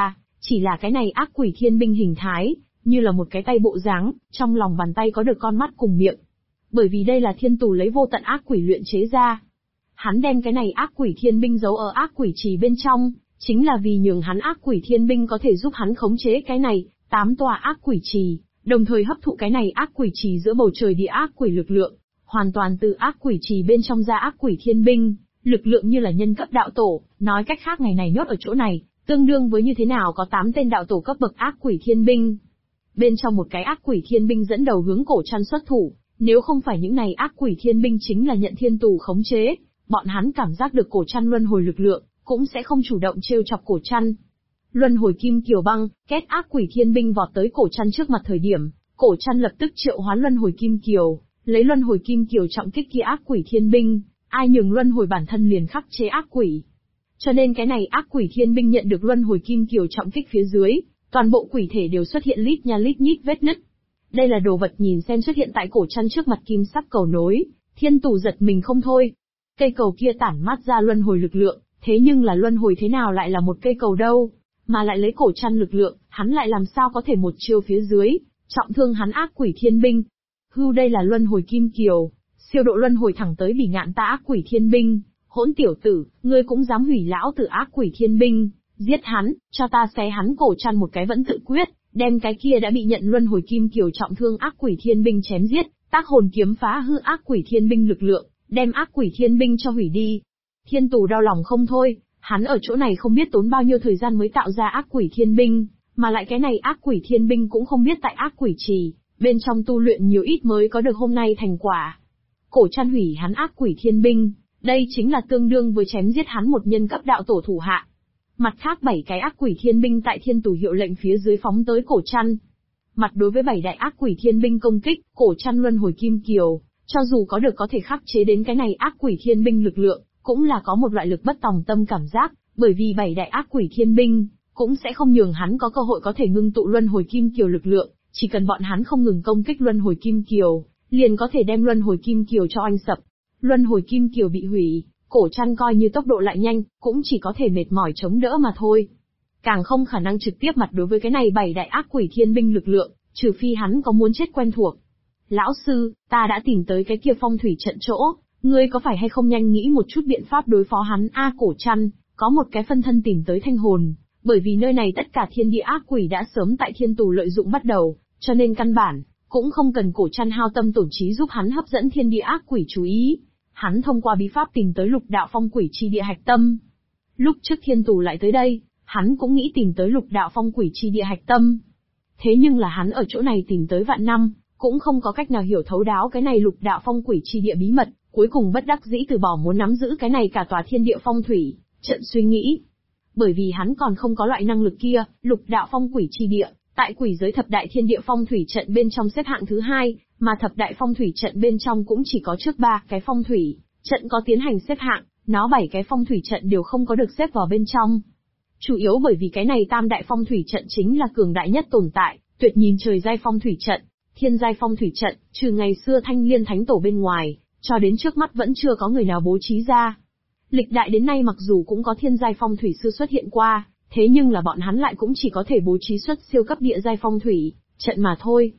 Chỉ là cái này ác quỷ thiên binh hình thái, như là một cái tay bộ dáng, trong lòng bàn tay có được con mắt cùng miệng. Bởi vì đây là thiên tù lấy vô tận ác quỷ luyện chế ra. Hắn đem cái này ác quỷ thiên binh giấu ở ác quỷ trì bên trong, chính là vì nhường hắn ác quỷ thiên binh có thể giúp hắn khống chế cái này, 8 tòa ác quỷ trì, đồng thời hấp thụ cái này ác quỷ trì giữa bầu trời địa ác quỷ lực lượng, hoàn toàn từ ác quỷ trì bên trong ra ác quỷ thiên binh, lực lượng như là nhân cấp đạo tổ, nói cách khác ngày này nhốt ở chỗ này, tương đương với như thế nào có 8 tên đạo tổ cấp bậc ác quỷ thiên binh. Bên trong một cái ác quỷ thiên binh dẫn đầu hướng cổ trăn xuất thủ, nếu không phải những này ác quỷ thiên binh chính là nhận thiên tù khống chế, bọn hắn cảm giác được cổ trăn luân hồi lực lượng, cũng sẽ không chủ động trêu chọc cổ trăn. Luân hồi kim kiều băng, kết ác quỷ thiên binh vọt tới cổ trăn trước mặt thời điểm, cổ trăn lập tức triệu hoán luân hồi kim kiều, lấy luân hồi kim kiều trọng kích kia ác quỷ thiên binh, ai nhường luân hồi bản thân liền khắc chế ác quỷ. Cho nên cái này ác quỷ thiên binh nhận được luân hồi kim kiều trọng kích phía dưới, toàn bộ quỷ thể đều xuất hiện lít nha lít nhít vết nứt. Đây là đồ vật nhìn xem xuất hiện tại cổ trăn trước mặt kim sắc cầu nối, thiên tù giật mình không thôi. Cây cầu kia tản mát ra luân hồi lực lượng, thế nhưng là luân hồi thế nào lại là một cây cầu đâu, mà lại lấy cổ trăn lực lượng, hắn lại làm sao có thể một chiêu phía dưới, trọng thương hắn ác quỷ thiên binh. Hưu đây là luân hồi kim kiều, siêu độ luân hồi thẳng tới bỉ ngạn ta ác quỷ thiên binh, hỗn tiểu tử, ngươi cũng dám hủy lão tử ác quỷ thiên binh, giết hắn, cho ta xé hắn cổ trăn một cái vẫn tự quyết, đem cái kia đã bị nhận luân hồi kim kiều trọng thương ác quỷ thiên binh chém giết, tác hồn kiếm phá hư ác quỷ thiên binh lực lượng, đem ác quỷ thiên binh cho hủy đi. Thiên tù đau lòng không thôi, hắn ở chỗ này không biết tốn bao nhiêu thời gian mới tạo ra ác quỷ thiên binh, mà lại cái này ác quỷ thiên binh cũng không biết tại ác quỷ trì, bên trong tu luyện nhiều ít mới có được hôm nay thành quả. Cổ trăn hủy hắn ác quỷ thiên binh, đây chính là tương đương với chém giết hắn một nhân cấp đạo tổ thủ hạ. Mặt khác 7 cái ác quỷ thiên binh tại thiên tù hiệu lệnh phía dưới phóng tới cổ trăn. Mặt đối với 7 đại ác quỷ thiên binh công kích, cổ trăn luân hồi kim kiều, cho dù có được có thể khắc chế đến cái này ác quỷ thiên binh lực lượng, cũng là có một loại lực bất tòng tâm cảm giác, bởi vì 7 đại ác quỷ thiên binh, cũng sẽ không nhường hắn có cơ hội có thể ngưng tụ luân hồi kim kiều lực lượng, chỉ cần bọn hắn không ngừng công kích luân hồi kim kiều, liền có thể đem luân hồi kim kiều cho oanh sập. Luân hồi kim kiều bị hủy, cổ trăn coi như tốc độ lại nhanh, cũng chỉ có thể mệt mỏi chống đỡ mà thôi. Càng không khả năng trực tiếp mặt đối với cái này 7 đại ác quỷ thiên binh lực lượng, trừ phi hắn có muốn chết quen thuộc. Lão sư, ta đã tìm tới cái kia phong thủy trận chỗ, ngươi có phải hay không nhanh nghĩ một chút biện pháp đối phó hắn a cổ trăn, có một cái phân thân tìm tới thanh hồn, bởi vì nơi này tất cả thiên địa ác quỷ đã sớm tại thiên tù lợi dụng bắt đầu, cho nên căn bản, cũng không cần cổ trăn hao tâm tổn trí giúp hắn hấp dẫn thiên địa ác quỷ chú ý. Hắn thông qua bí pháp tìm tới lục đạo phong quỷ chi địa hạch tâm. Lúc trước thiên tù lại tới đây, hắn cũng nghĩ tìm tới lục đạo phong quỷ chi địa hạch tâm. Thế nhưng là hắn ở chỗ này tìm tới vạn năm, cũng không có cách nào hiểu thấu đáo cái này lục đạo phong quỷ chi địa bí mật, cuối cùng bất đắc dĩ từ bỏ muốn nắm giữ cái này cả tòa thiên địa phong thủy, trận suy nghĩ. Bởi vì hắn còn không có loại năng lực kia, lục đạo phong quỷ chi địa, tại quỷ giới thập đại thiên địa phong thủy trận bên trong xếp hạng thứ 2, mà thập đại phong thủy trận bên trong cũng chỉ có trước 3 cái phong thủy trận có tiến hành xếp hạng, nó 7 cái phong thủy trận đều không có được xếp vào bên trong. Chủ yếu bởi vì cái này tam đại phong thủy trận chính là cường đại nhất tồn tại, tuyệt nhìn trời giai phong thủy trận, thiên giai phong thủy trận, trừ ngày xưa Thanh Liên Thánh Tổ bên ngoài, cho đến trước mắt vẫn chưa có người nào bố trí ra. Lịch đại đến nay mặc dù cũng có thiên giai phong thủy sư xuất hiện qua, thế nhưng là bọn hắn lại cũng chỉ có thể bố trí xuất siêu cấp địa giai phong thủy trận mà thôi.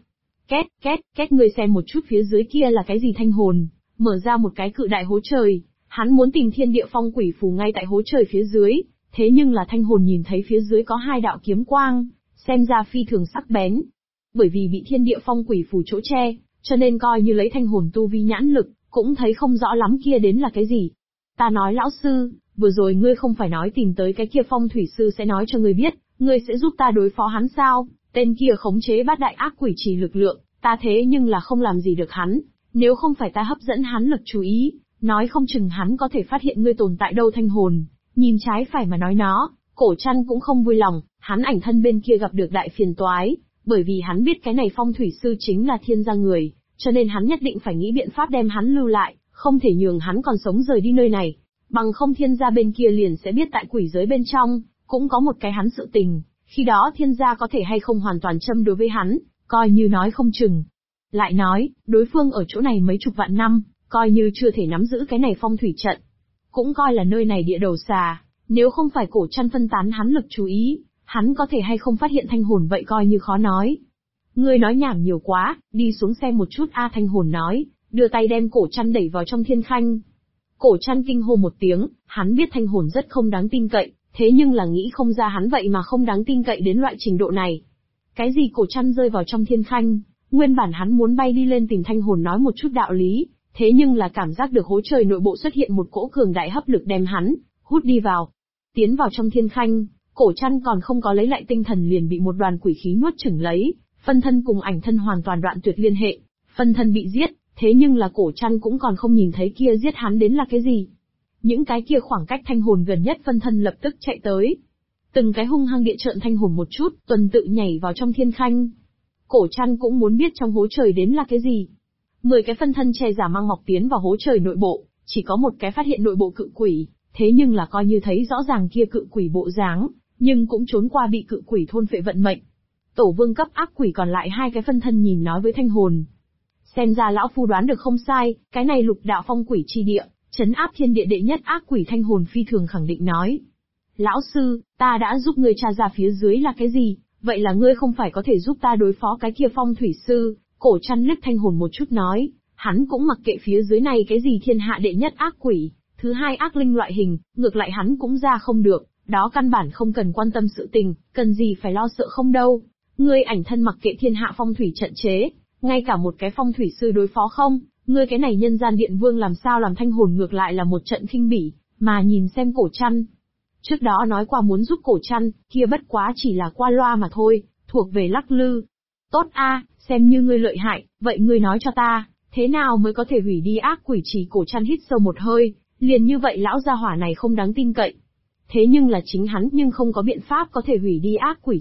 Két, ngươi xem một chút phía dưới kia là cái gì thanh hồn, mở ra một cái cự đại hố trời, hắn muốn tìm thiên địa phong quỷ phù ngay tại hố trời phía dưới, thế nhưng là thanh hồn nhìn thấy phía dưới có 2 đạo kiếm quang, xem ra phi thường sắc bén. Bởi vì bị thiên địa phong quỷ phù chỗ che, cho nên coi như lấy thanh hồn tu vi nhãn lực, cũng thấy không rõ lắm kia đến là cái gì. Ta nói lão sư, vừa rồi ngươi không phải nói tìm tới cái kia phong thủy sư sẽ nói cho ngươi biết, ngươi sẽ giúp ta đối phó hắn sao? Tên kia khống chế 8 đại ác quỷ trì lực lượng, ta thế nhưng là không làm gì được hắn, nếu không phải ta hấp dẫn hắn lực chú ý, nói không chừng hắn có thể phát hiện ngươi tồn tại đâu thanh hồn. Nhìn trái phải mà nói nó, cổ trăn cũng không vui lòng, hắn ảnh thân bên kia gặp được đại phiền toái, bởi vì hắn biết cái này phong thủy sư chính là thiên gia người, cho nên hắn nhất định phải nghĩ biện pháp đem hắn lưu lại, không thể nhường hắn còn sống rời đi nơi này. Bằng không thiên gia bên kia liền sẽ biết tại quỷ giới bên trong, cũng có một cái hắn sự tình, khi đó thiên gia có thể hay không hoàn toàn châm đối với hắn, coi như nói không chừng. Lại nói, đối phương ở chỗ này mấy chục vạn năm, coi như chưa thể nắm giữ cái này phong thủy trận. Cũng coi là nơi này địa đầu xà, nếu không phải cổ trăn phân tán hắn lực chú ý, Hắn có thể hay không phát hiện Thanh Hồn vậy coi như khó nói. Ngươi nói nhảm nhiều quá, đi xuống xem một chút a. Thanh Hồn nói, đưa tay đem Cổ Trăn đẩy vào trong thiên khanh. Cổ Trăn kinh hô một tiếng, hắn biết Thanh Hồn rất không đáng tin cậy, thế nhưng là nghĩ không ra hắn vậy mà không đáng tin cậy đến loại trình độ này. Cái gì Cổ Trăn rơi vào trong thiên khanh, nguyên bản hắn muốn bay đi lên tìm Thanh Hồn nói một chút đạo lý, thế nhưng là cảm giác được hố trời nội bộ xuất hiện một cỗ cường đại hấp lực đem hắn hút đi vào. Tiến vào trong thiên khanh, Cổ Trăn còn không có lấy lại tinh thần liền bị một đoàn quỷ khí nuốt chửng lấy, phân thân cùng ảnh thân hoàn toàn đoạn tuyệt liên hệ, phân thân bị giết, thế nhưng là Cổ Trăn cũng còn không nhìn thấy kia giết hắn đến là cái gì. Những cái kia khoảng cách Thanh Hồn gần nhất phân thân lập tức chạy tới. Từng cái hung hăng địa trợn Thanh Hồn một chút, tuần tự nhảy vào trong thiên khanh. Cổ Trăn cũng muốn biết trong hố trời đến là cái gì. 10 cái phân thân che giả mang mọc tiến vào hố trời nội bộ, chỉ có một cái phát hiện nội bộ cự quỷ, thế nhưng là coi như thấy rõ ràng kia cự quỷ bộ dáng, nhưng cũng trốn qua bị cự quỷ thôn phệ vận mệnh. Tổ vương cấp ác quỷ còn lại 2 cái phân thân nhìn nói với Thanh Hồn. Xem ra lão phu đoán được không sai, cái này lục đạo phong quỷ chi địa, trấn áp thiên địa đệ nhất ác quỷ. Thanh Hồn phi thường khẳng định nói. Lão sư, ta đã giúp ngươi tra ra phía dưới là cái gì, vậy là ngươi không phải có thể giúp ta đối phó cái kia phong thủy sư. Cổ Trăn liếc Thanh Hồn một chút nói, hắn cũng mặc kệ phía dưới này cái gì thiên hạ đệ nhất ác quỷ, thứ hai ác linh loại hình, ngược lại hắn cũng ra không được, đó căn bản không cần quan tâm sự tình, cần gì phải lo sợ không đâu. Ngươi ảnh thân mặc kệ thiên hạ phong thủy trận chế, ngay cả một cái phong thủy sư đối phó không, ngươi cái này nhân gian điện vương làm sao làm. Thanh Hồn ngược lại là một trận khinh bỉ, mà nhìn xem Cổ Trăn. Trước đó nói qua muốn giúp Cổ Trăn, kia bất quá chỉ là qua loa mà thôi, thuộc về lắc lư. Tốt a, xem như ngươi lợi hại, vậy ngươi nói cho ta, thế nào mới có thể hủy đi ác quỷ trì? Cổ Trăn hít sâu một hơi, liền như vậy lão gia hỏa này không đáng tin cậy. Thế nhưng là chính hắn nhưng không có biện pháp có thể hủy đi ác quỷ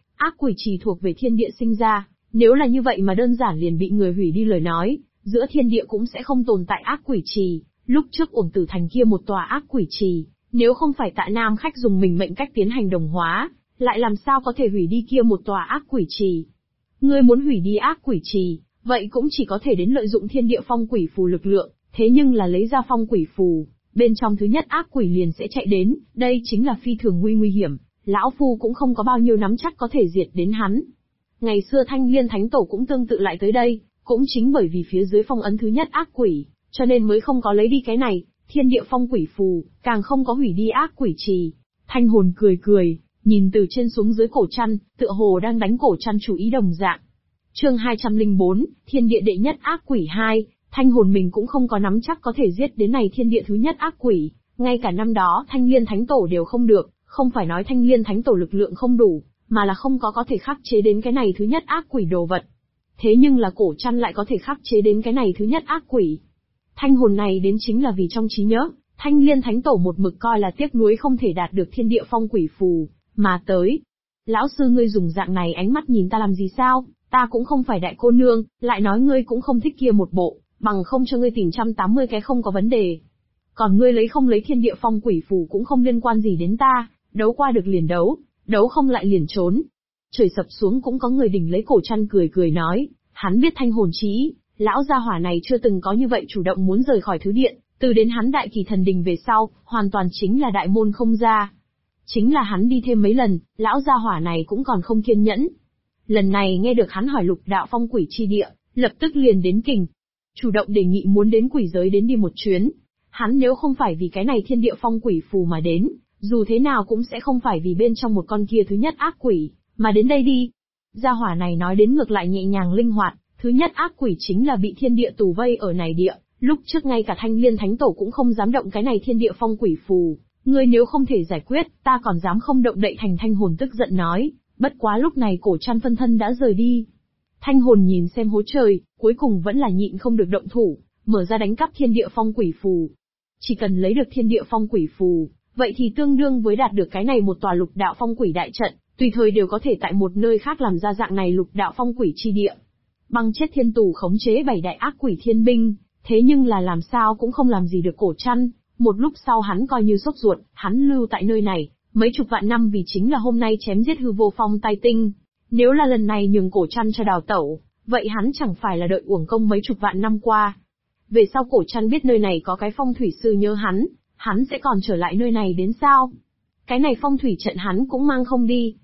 trì thuộc về thiên địa sinh ra, nếu là như vậy mà đơn giản liền bị người hủy đi lời nói, giữa thiên địa cũng sẽ không tồn tại ác quỷ trì. Lúc trước Uổng Tử Thành kia một tòa ác quỷ trì, nếu không phải Tạ Nam khách dùng mình mệnh cách tiến hành đồng hóa, lại làm sao có thể hủy đi kia một tòa ác quỷ trì? Ngươi muốn hủy đi ác quỷ trì, vậy cũng chỉ có thể đến lợi dụng thiên địa phong quỷ phù lực lượng, thế nhưng là lấy ra phong quỷ phù, bên trong thứ nhất ác quỷ liền sẽ chạy đến, đây chính là phi thường nguy hiểm, lão phu cũng không có bao nhiêu nắm chắc có thể diệt đến hắn. Ngày xưa Thanh Liên Thánh Tổ cũng tương tự lại tới đây, cũng chính bởi vì phía dưới phong ấn thứ nhất ác quỷ, cho nên mới không có lấy đi cái này, thiên địa phong quỷ phù, càng không có hủy đi ác quỷ trì. Thanh Hồn cười cười, nhìn từ trên xuống dưới Cổ Trăn, tựa hồ đang đánh Cổ Trăn chủ ý đồng dạng. Chương 204, Thiên địa đệ nhất ác quỷ 2, Thanh Hồn mình cũng không có nắm chắc có thể giết đến này thiên địa thứ nhất ác quỷ, ngay cả năm đó Thanh Liên Thánh Tổ đều không được, không phải nói Thanh Liên Thánh Tổ lực lượng không đủ, mà là không có thể khắc chế đến cái này thứ nhất ác quỷ đồ vật. Thế nhưng là Cổ Trăn lại có thể khắc chế đến cái này thứ nhất ác quỷ. Thanh Hồn này đến chính là vì trong trí nhớ, Thanh Liên Thánh Tổ một mực coi là tiếc nuối không thể đạt được thiên địa phong quỷ phù, mà tới. Lão sư ngươi dùng dạng này ánh mắt nhìn ta làm gì sao, ta cũng không phải đại cô nương, lại nói ngươi cũng không thích kia một bộ, bằng không cho ngươi tìm 180 cái không có vấn đề. Còn ngươi lấy không lấy thiên địa phong quỷ phù cũng không liên quan gì đến ta, đấu qua được liền đấu, đấu không lại liền trốn. Trời sập xuống cũng có người đỉnh lấy Cổ Trăn cười cười nói, hắn biết Thanh Hồn chí, lão gia hỏa này chưa từng có như vậy chủ động muốn rời khỏi thứ điện, từ đến hắn đại kỳ thần đình về sau, hoàn toàn chính là đại môn không ra. Chính là hắn đi thêm mấy lần, lão gia hỏa này cũng còn không kiên nhẫn. Lần này nghe được hắn hỏi lục đạo phong quỷ chi địa, lập tức liền đến kình. Chủ động đề nghị muốn đến quỷ giới đến đi một chuyến. Hắn nếu không phải vì cái này thiên địa phong quỷ phù mà đến, dù thế nào cũng sẽ không phải vì bên trong một con kia thứ nhất ác quỷ, mà đến đây đi. Gia hỏa này nói đến ngược lại nhẹ nhàng linh hoạt, thứ nhất ác quỷ chính là bị thiên địa tù vây ở này địa, lúc trước ngay cả Thanh Liên Thánh Tổ cũng không dám động cái này thiên địa phong quỷ phù, ngươi nếu không thể giải quyết, ta còn dám không động đậy. Thanh Hồn tức giận nói, bất quá lúc này Cổ Trăn phân thân đã rời đi. Thanh Hồn nhìn xem hố trời, cuối cùng vẫn là nhịn không được động thủ, mở ra đánh cắp thiên địa phong quỷ phù. Chỉ cần lấy được thiên địa phong quỷ phù, vậy thì tương đương với đạt được cái này một tòa lục đạo phong quỷ đại trận, tùy thời đều có thể tại một nơi khác làm ra dạng này lục đạo phong quỷ chi địa. Băng chết thiên tù khống chế 7 đại ác quỷ thiên binh, thế nhưng là làm sao cũng không làm gì được Cổ Trăn. Một lúc sau hắn coi như sốt ruột, hắn lưu tại nơi này, mấy chục vạn năm vì chính là hôm nay chém giết hư vô phong tai tinh. Nếu là lần này nhường Cổ Trăn cho đào tẩu, vậy hắn chẳng phải là đợi uổng công mấy chục vạn năm qua. Về sau Cổ Trăn biết nơi này có cái phong thủy sư nhớ hắn sẽ còn trở lại nơi này đến sao? Cái này phong thủy trận hắn cũng mang không đi.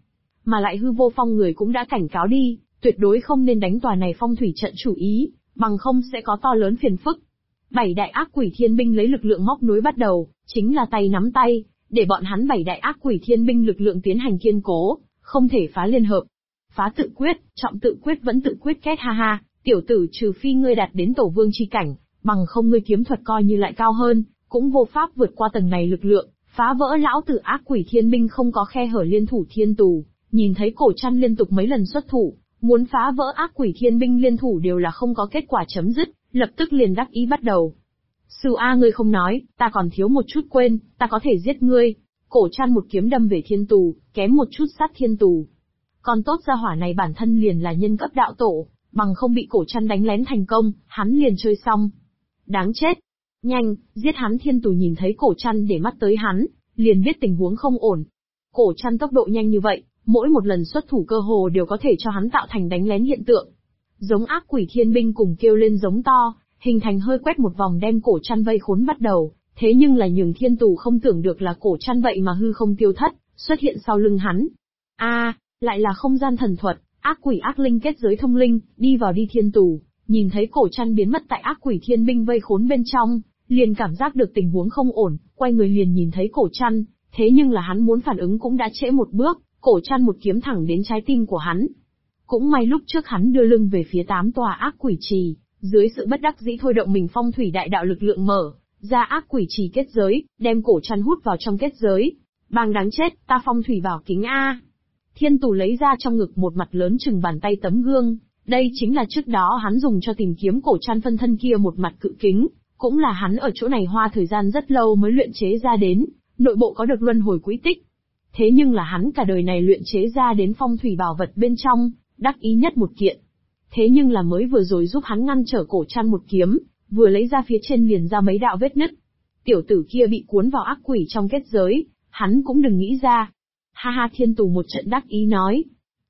mà lại hư vô phong người cũng đã cảnh cáo đi, tuyệt đối không nên đánh tòa này phong thủy trận chủ ý, bằng không sẽ có to lớn phiền phức. 7 đại ác quỷ thiên binh lấy lực lượng móc nối bắt đầu, chính là tay nắm tay, để bọn hắn 7 đại ác quỷ thiên binh lực lượng tiến hành kiên cố, không thể phá liên hợp. Phá tự quyết, trọng tự quyết vẫn tự quyết két ha ha, tiểu tử trừ phi ngươi đạt đến tổ vương chi cảnh, bằng không ngươi kiếm thuật coi như lại cao hơn, cũng vô pháp vượt qua tầng này lực lượng, phá vỡ lão tử ác quỷ thiên binh không có khe hở liên thủ thiên tù, nhìn thấy cổ trăn liên tục mấy lần xuất thủ, muốn phá vỡ ác quỷ thiên binh liên thủ đều là không có kết quả chấm dứt, lập tức liền đắc ý bắt đầu. Sư A ngươi không nói, ta còn thiếu một chút quên, ta có thể giết ngươi. Cổ trăn một kiếm đâm về thiên tù, kém một chút sát thiên tù. Còn tốt gia hỏa này bản thân liền là nhân cấp đạo tổ, bằng không bị cổ trăn đánh lén thành công, hắn liền chơi xong. Đáng chết. Nhanh, giết hắn thiên tù nhìn thấy cổ trăn để mắt tới hắn, liền biết tình huống không ổn. Cổ trăn tốc độ nhanh như vậy, mỗi một lần xuất thủ cơ hồ đều có thể cho hắn tạo thành đánh lén hiện tượng. Giống ác quỷ thiên binh cùng kêu lên giống to, hình thành hơi quét một vòng đem cổ trăn vây khốn bắt đầu, thế nhưng là nhường thiên tù không tưởng được là cổ trăn vậy mà hư không tiêu thất, xuất hiện sau lưng hắn. Lại là không gian thần thuật, ác quỷ ác linh kết giới thông linh, đi vào đi thiên tù, nhìn thấy cổ trăn biến mất tại ác quỷ thiên binh vây khốn bên trong, liền cảm giác được tình huống không ổn, quay người liền nhìn thấy cổ trăn, thế nhưng là hắn muốn phản ứng cũng đã trễ một bước, cổ trăn một kiếm thẳng đến trái tim của hắn. Cũng may lúc trước hắn đưa lưng về phía 8 tòa ác quỷ trì, dưới sự bất đắc dĩ thôi động mình phong thủy đại đạo lực lượng mở ra ác quỷ trì kết giới, đem cổ trăn hút vào trong kết giới. Bang đáng chết, ta phong thủy bảo kính a. Thiên tù lấy ra trong ngực một mặt lớn chừng bàn tay tấm gương, đây chính là trước đó hắn dùng cho tìm kiếm cổ trăn phân thân kia một mặt cự kính, cũng là hắn ở chỗ này hoa thời gian rất lâu mới luyện chế ra đến, nội bộ có được luân hồi quỹ tích. Thế nhưng là hắn cả đời này luyện chế ra đến phong thủy bảo vật bên trong, đắc ý nhất một kiện. Thế nhưng là mới vừa rồi giúp hắn ngăn trở cổ trăn một kiếm, vừa lấy ra phía trên liền ra mấy đạo vết nứt. Tiểu tử kia bị cuốn vào ác quỷ trong kết giới, hắn cũng đừng nghĩ ra. Ha ha thiên tù một trận đắc ý nói.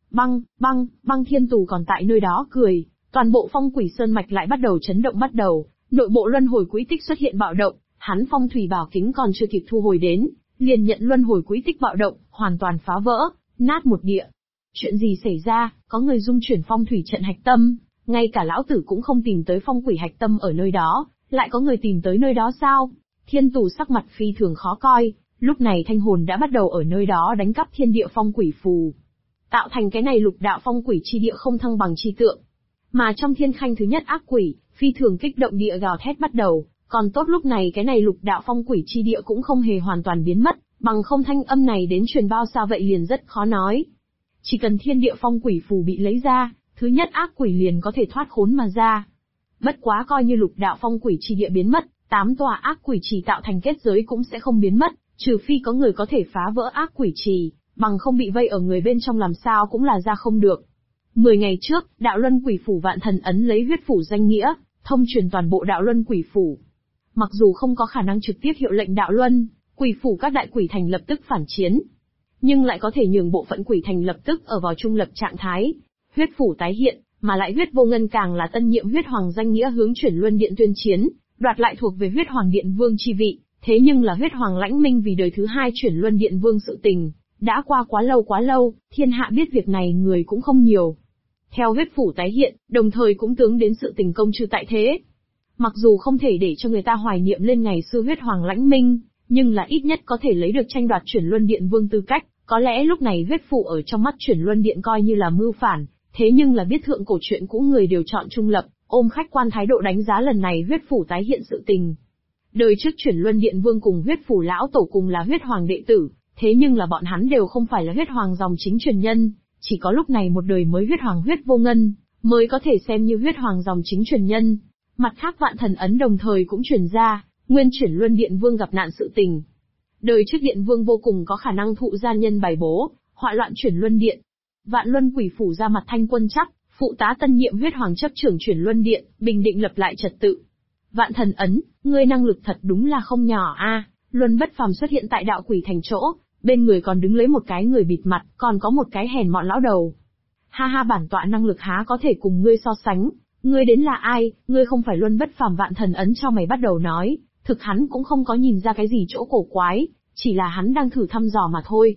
Băng thiên tù còn tại nơi đó cười, toàn bộ phong quỷ sơn mạch lại bắt đầu chấn động bắt đầu, nội bộ luân hồi quỹ tích xuất hiện bạo động, hắn phong thủy bảo kính còn chưa kịp thu hồi đến, liền nhận luân hồi quỹ tích bạo động, hoàn toàn phá vỡ, nát một địa. Chuyện gì xảy ra, có người dung chuyển phong thủy trận hạch tâm, ngay cả lão tử cũng không tìm tới phong quỷ hạch tâm ở nơi đó, lại có người tìm tới nơi đó sao? Thiên tù sắc mặt phi thường khó coi, lúc này thanh hồn đã bắt đầu ở nơi đó đánh cắp thiên địa phong quỷ phù, tạo thành cái này lục đạo phong quỷ chi địa không thăng bằng chi tượng. Mà trong thiên khanh thứ nhất ác quỷ, phi thường kích động địa gào thét bắt đầu, còn tốt lúc này cái này lục đạo phong quỷ chi địa cũng không hề hoàn toàn biến mất, bằng không thanh âm này đến truyền bao xa vậy liền rất khó nói. Chỉ cần thiên địa phong quỷ phù bị lấy ra, thứ nhất ác quỷ liền có thể thoát khốn mà ra. Bất quá coi như lục đạo phong quỷ chi địa biến mất, 8 tòa ác quỷ trì tạo thành kết giới cũng sẽ không biến mất, trừ phi có người có thể phá vỡ ác quỷ trì, bằng không bị vây ở người bên trong làm sao cũng là ra không được. 10 ngày trước, đạo luân quỷ phủ vạn thần ấn lấy huyết phủ danh nghĩa, thông truyền toàn bộ đạo luân quỷ phủ. Mặc dù không có khả năng trực tiếp hiệu lệnh đạo luân, quỷ phủ các đại quỷ thành lập tức phản chiến, nhưng lại có thể nhường bộ phận quỷ thành lập tức ở vào trung lập trạng thái. Huyết phủ tái hiện, mà lại huyết vô ngân càng là tân nhiệm huyết hoàng danh nghĩa hướng chuyển luân điện tuyên chiến, đoạt lại thuộc về huyết hoàng điện vương chi vị. Thế nhưng là huyết hoàng lãnh minh vì đời thứ 2 chuyển luân điện vương sự tình, đã qua quá lâu, thiên hạ biết việc này người cũng không nhiều. Theo huyết phủ tái hiện, đồng thời cũng tướng đến sự tình công chư tại thế. Mặc dù không thể để cho người ta hoài niệm lên ngày xưa huyết hoàng lãnh minh, nhưng là ít nhất có thể lấy được tranh đoạt chuyển luân điện vương tư cách, có lẽ lúc này huyết phủ ở trong mắt chuyển luân điện coi như là mưu phản, thế nhưng là biết thượng cổ truyện cũ người đều chọn trung lập, ôm khách quan thái độ đánh giá lần này huyết phủ tái hiện sự tình. Đời trước chuyển luân điện vương cùng huyết phủ lão tổ cùng là huyết hoàng đệ tử, thế nhưng là bọn hắn đều không phải là huyết hoàng dòng chính truyền nhân, chỉ có lúc này một đời mới huyết hoàng huyết vô ngân, mới có thể xem như huyết hoàng dòng chính truyền nhân. Mặt khác vạn thần ấn đồng thời cũng truyền ra, nguyên chuyển luân điện vương gặp nạn sự tình. Đời trước điện vương vô cùng có khả năng thụ gian nhân bài bố, họa loạn chuyển luân điện. Vạn luân quỷ phủ ra mặt thanh quân chắc, phụ tá tân nhiệm huyết hoàng chấp trưởng chuyển luân điện, bình định lập lại trật tự. Vạn thần ấn, ngươi năng lực thật đúng là không nhỏ a. Luân bất phàm xuất hiện tại đạo quỷ thành chỗ, bên người còn đứng lấy một cái người bịt mặt, còn có một cái hèn mọn lão đầu. Ha ha bản tọa năng lực há có thể cùng ngươi so sánh, ngươi đến là ai, ngươi không phải luân bất phàm. Vạn thần ấn cho mày bắt đầu nói, thực hắn cũng không có nhìn ra cái gì chỗ cổ quái, chỉ là hắn đang thử thăm dò mà thôi.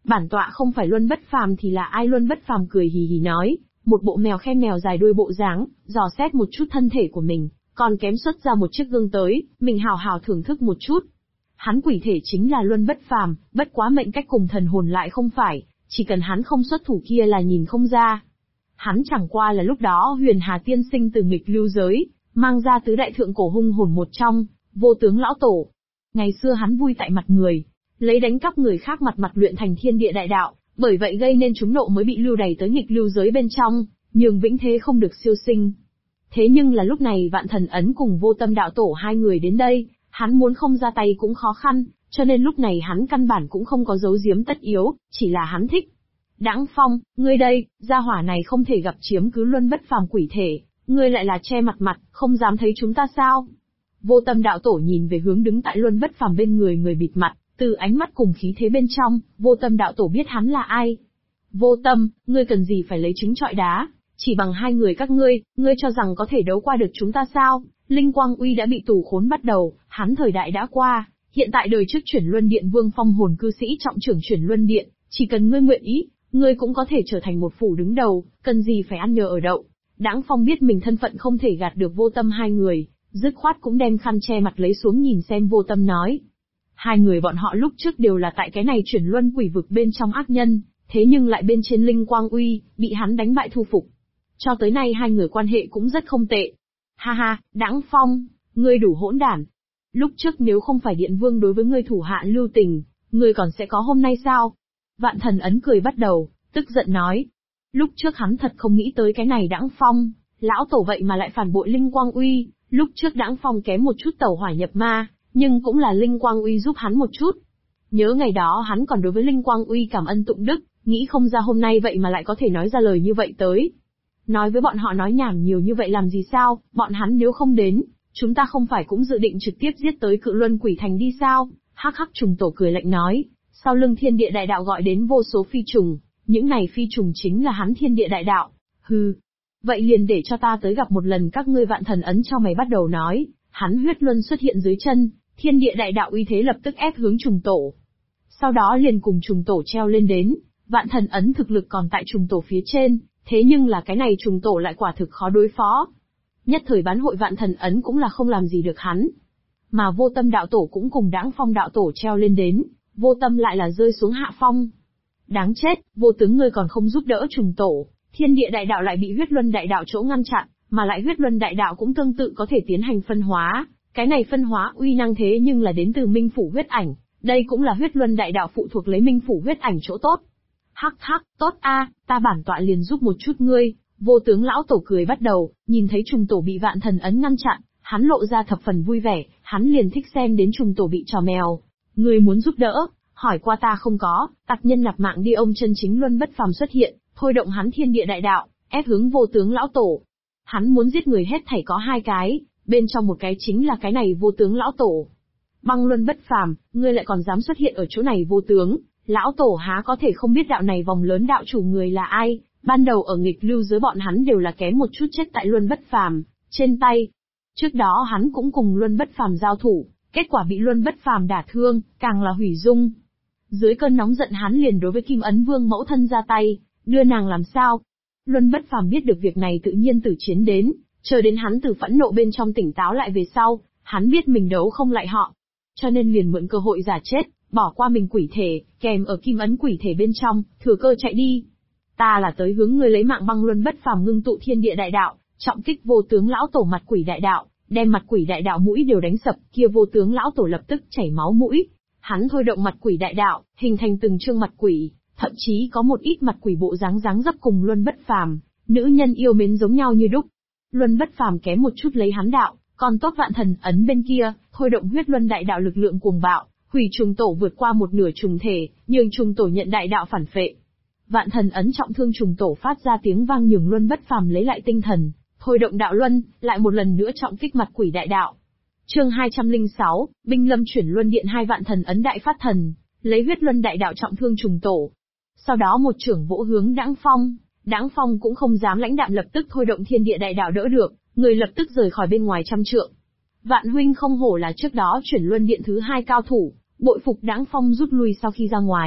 Bản tọa không phải Luân Bất Phàm thì là ai? Luân Bất Phàm cười hì hì nói, một bộ mèo khen mèo dài đuôi bộ dáng, dò xét một chút thân thể của mình, còn kém xuất ra một chiếc gương tới, mình hào hào thưởng thức một chút. Hắn quỷ thể chính là Luân Bất Phàm, bất quá mệnh cách cùng thần hồn lại không phải, chỉ cần hắn không xuất thủ kia là nhìn không ra. Hắn chẳng qua là lúc đó Huyền Hà tiên sinh từ nghịch lưu giới, mang ra tứ đại thượng cổ hung hồn một trong, Vô Tướng lão tổ. Ngày xưa hắn vui tại mặt người, lấy đánh cắp người khác mặt luyện thành thiên địa đại đạo, bởi vậy gây nên chúng nộ mới bị lưu đày tới nghịch lưu giới bên trong, nhường vĩnh thế không được siêu sinh. Thế nhưng là lúc này Vạn Thần Ấn cùng Vô Tâm đạo tổ hai người đến đây, hắn muốn không ra tay cũng khó khăn, cho nên lúc này hắn căn bản cũng không có giấu giếm tất yếu, chỉ là hắn thích. Đãng Phong, ngươi đây, gia hỏa này không thể gặp chiếm cứ Luân Bất Phàm quỷ thể, ngươi lại là che mặt, không dám thấy chúng ta sao? Vô Tâm đạo tổ nhìn về hướng đứng tại Luân Bất Phàm bên người bịt mặt, từ ánh mắt cùng khí thế bên trong, Vô Tâm đạo tổ biết hắn là ai. Vô Tâm, ngươi cần gì phải lấy trứng trọi đá, chỉ bằng hai người các ngươi cho rằng có thể đấu qua được chúng ta sao? Linh Quang Uy đã bị tù khốn bắt đầu, hắn thời đại đã qua, hiện tại đời trước chuyển luân điện Vương Phong hồn cư sĩ trọng trưởng chuyển luân điện, chỉ cần ngươi nguyện ý, ngươi cũng có thể trở thành một phủ đứng đầu, cần gì phải ăn nhờ ở đậu. Đãng Phong biết mình thân phận không thể gạt được Vô Tâm hai người, dứt khoát cũng đem khăn che mặt lấy xuống nhìn xem Vô Tâm nói. Hai người bọn họ lúc trước đều là tại cái này chuyển luân quỷ vực bên trong ác nhân, thế nhưng lại bên trên Linh Quang Uy, bị hắn đánh bại thu phục. Cho tới nay hai người quan hệ cũng rất không tệ. Ha ha, Đãng Phong, ngươi đủ hỗn đản. Lúc trước nếu không phải Điện Vương đối với ngươi thủ hạ lưu tình, ngươi còn sẽ có hôm nay sao? Vạn Thần Ấn cười bắt đầu, tức giận nói. Lúc trước hắn thật không nghĩ tới cái này Đãng Phong, lão tổ vậy mà lại phản bội Linh Quang Uy, lúc trước Đãng Phong kém một chút tẩu hỏa nhập ma, nhưng cũng là Linh Quang Uy giúp hắn một chút. Nhớ ngày đó hắn còn đối với Linh Quang Uy cảm ân tụng đức, nghĩ không ra hôm nay vậy mà lại có thể nói ra lời như vậy tới. Nói với bọn họ nói nhảm nhiều như vậy làm gì sao, bọn hắn nếu không đến, chúng ta không phải cũng dự định trực tiếp giết tới Cự Luân Quỷ Thành đi sao? Hắc hắc, trùng tổ cười lạnh nói, sau lưng thiên địa đại đạo gọi đến vô số phi trùng, những này phi trùng chính là hắn thiên địa đại đạo. Hừ, vậy liền để cho ta tới gặp một lần các ngươi. Vạn Thần Ấn cho mày bắt đầu nói, hắn huyết luân xuất hiện dưới chân, thiên địa đại đạo uy thế lập tức ép hướng trùng tổ. Sau đó liền cùng trùng tổ treo lên đến, Vạn Thần Ấn thực lực còn tại trùng tổ phía trên, thế nhưng là cái này trùng tổ lại quả thực khó đối phó. Nhất thời bán hội Vạn Thần Ấn cũng là không làm gì được hắn. Mà Vô Tâm đạo tổ cũng cùng Đãng Phong đạo tổ treo lên đến, Vô Tâm lại là rơi xuống hạ phong. Đáng chết, Vô Tướng ngươi còn không giúp đỡ trùng tổ, thiên địa đại đạo lại bị huyết luân đại đạo chỗ ngăn chặn, mà lại huyết luân đại đạo cũng tương tự có thể tiến hành phân hóa, cái này phân hóa uy năng thế nhưng là đến từ Minh Phủ huyết ảnh, đây cũng là huyết luân đại đạo phụ thuộc lấy Minh Phủ huyết ảnh chỗ tốt. Hắc hắc, tốt a, ta bản tọa liền giúp một chút ngươi. Vô Tướng lão tổ cười bắt đầu, nhìn thấy trùng tổ bị Vạn Thần Ấn ngăn chặn, hắn lộ ra thập phần vui vẻ, hắn liền thích xem đến trùng tổ bị trò mèo. Ngươi muốn giúp đỡ, hỏi qua ta không có, tặc nhân nạp mạng đi. Ông chân chính Luân Bất Phàm xuất hiện, thôi động hắn thiên địa đại đạo, ép hướng Vô Tướng lão tổ. Hắn muốn giết người hết thảy có hai cái, bên trong một cái chính là cái này Vô Tướng lão tổ. Băng Luân Bất Phàm, ngươi lại còn dám xuất hiện ở chỗ này? Vô Tướng lão tổ há có thể không biết đạo này vòng lớn đạo chủ người là ai, ban đầu ở nghịch lưu giới bọn hắn đều là kém một chút chết tại Luân Bất Phàm trên tay. Trước đó hắn cũng cùng Luân Bất Phàm giao thủ, kết quả bị Luân Bất Phàm đả thương, càng là hủy dung. Dưới cơn nóng giận hắn liền đối với Kim Ấn Vương mẫu thân ra tay, đưa nàng làm sao? Luân Bất Phàm biết được việc này tự nhiên tử chiến đến, chờ đến hắn từ phẫn nộ bên trong tỉnh táo lại về sau, hắn biết mình đấu không lại họ, cho nên liền mượn cơ hội giả chết, bỏ qua mình quỷ thể, kèm ở Kim Ấn quỷ thể bên trong, thừa cơ chạy đi. Ta là tới hướng ngươi lấy mạng. Băng Luân Bất Phàm ngưng tụ thiên địa đại đạo, trọng kích Vô Tướng lão tổ mặt quỷ đại đạo, đem mặt quỷ đại đạo mũi đều đánh sập, kia Vô Tướng lão tổ lập tức chảy máu mũi. Hắn thôi động mặt quỷ đại đạo, hình thành từng trương mặt quỷ, thậm chí có một ít mặt quỷ bộ dáng dấp cùng Luân Bất Phàm, nữ nhân yêu mến giống nhau như đúc. Luân Bất Phàm kém một chút lấy hắn đạo, còn tốt Vạn Thần Ấn bên kia, thôi động huyết luân đại đạo lực lượng cuồng bạo, hủy trùng tổ vượt qua một nửa trùng thể, nhường trùng tổ nhận đại đạo phản phệ. Vạn Thần Ấn trọng thương trùng tổ phát ra tiếng vang nhường Luân Bất Phàm lấy lại tinh thần, thôi động đạo luân, lại một lần nữa trọng kích mặt quỷ đại đạo. Chương 206, Binh Lâm chuyển luân điện. Hai Vạn Thần Ấn đại phát thần, lấy huyết luân đại đạo trọng thương trùng tổ. Sau đó một trưởng vỗ hướng Đãng Phong, Đãng Phong cũng không dám lãnh đạm, lập tức thôi động thiên địa đại đạo đỡ được, người lập tức rời khỏi bên ngoài 100 trượng. Vạn huynh không hổ là trước đó chuyển luân điện thứ 2 cao thủ, bội phục. Đãng Phong rút lui sau khi ra ngoài,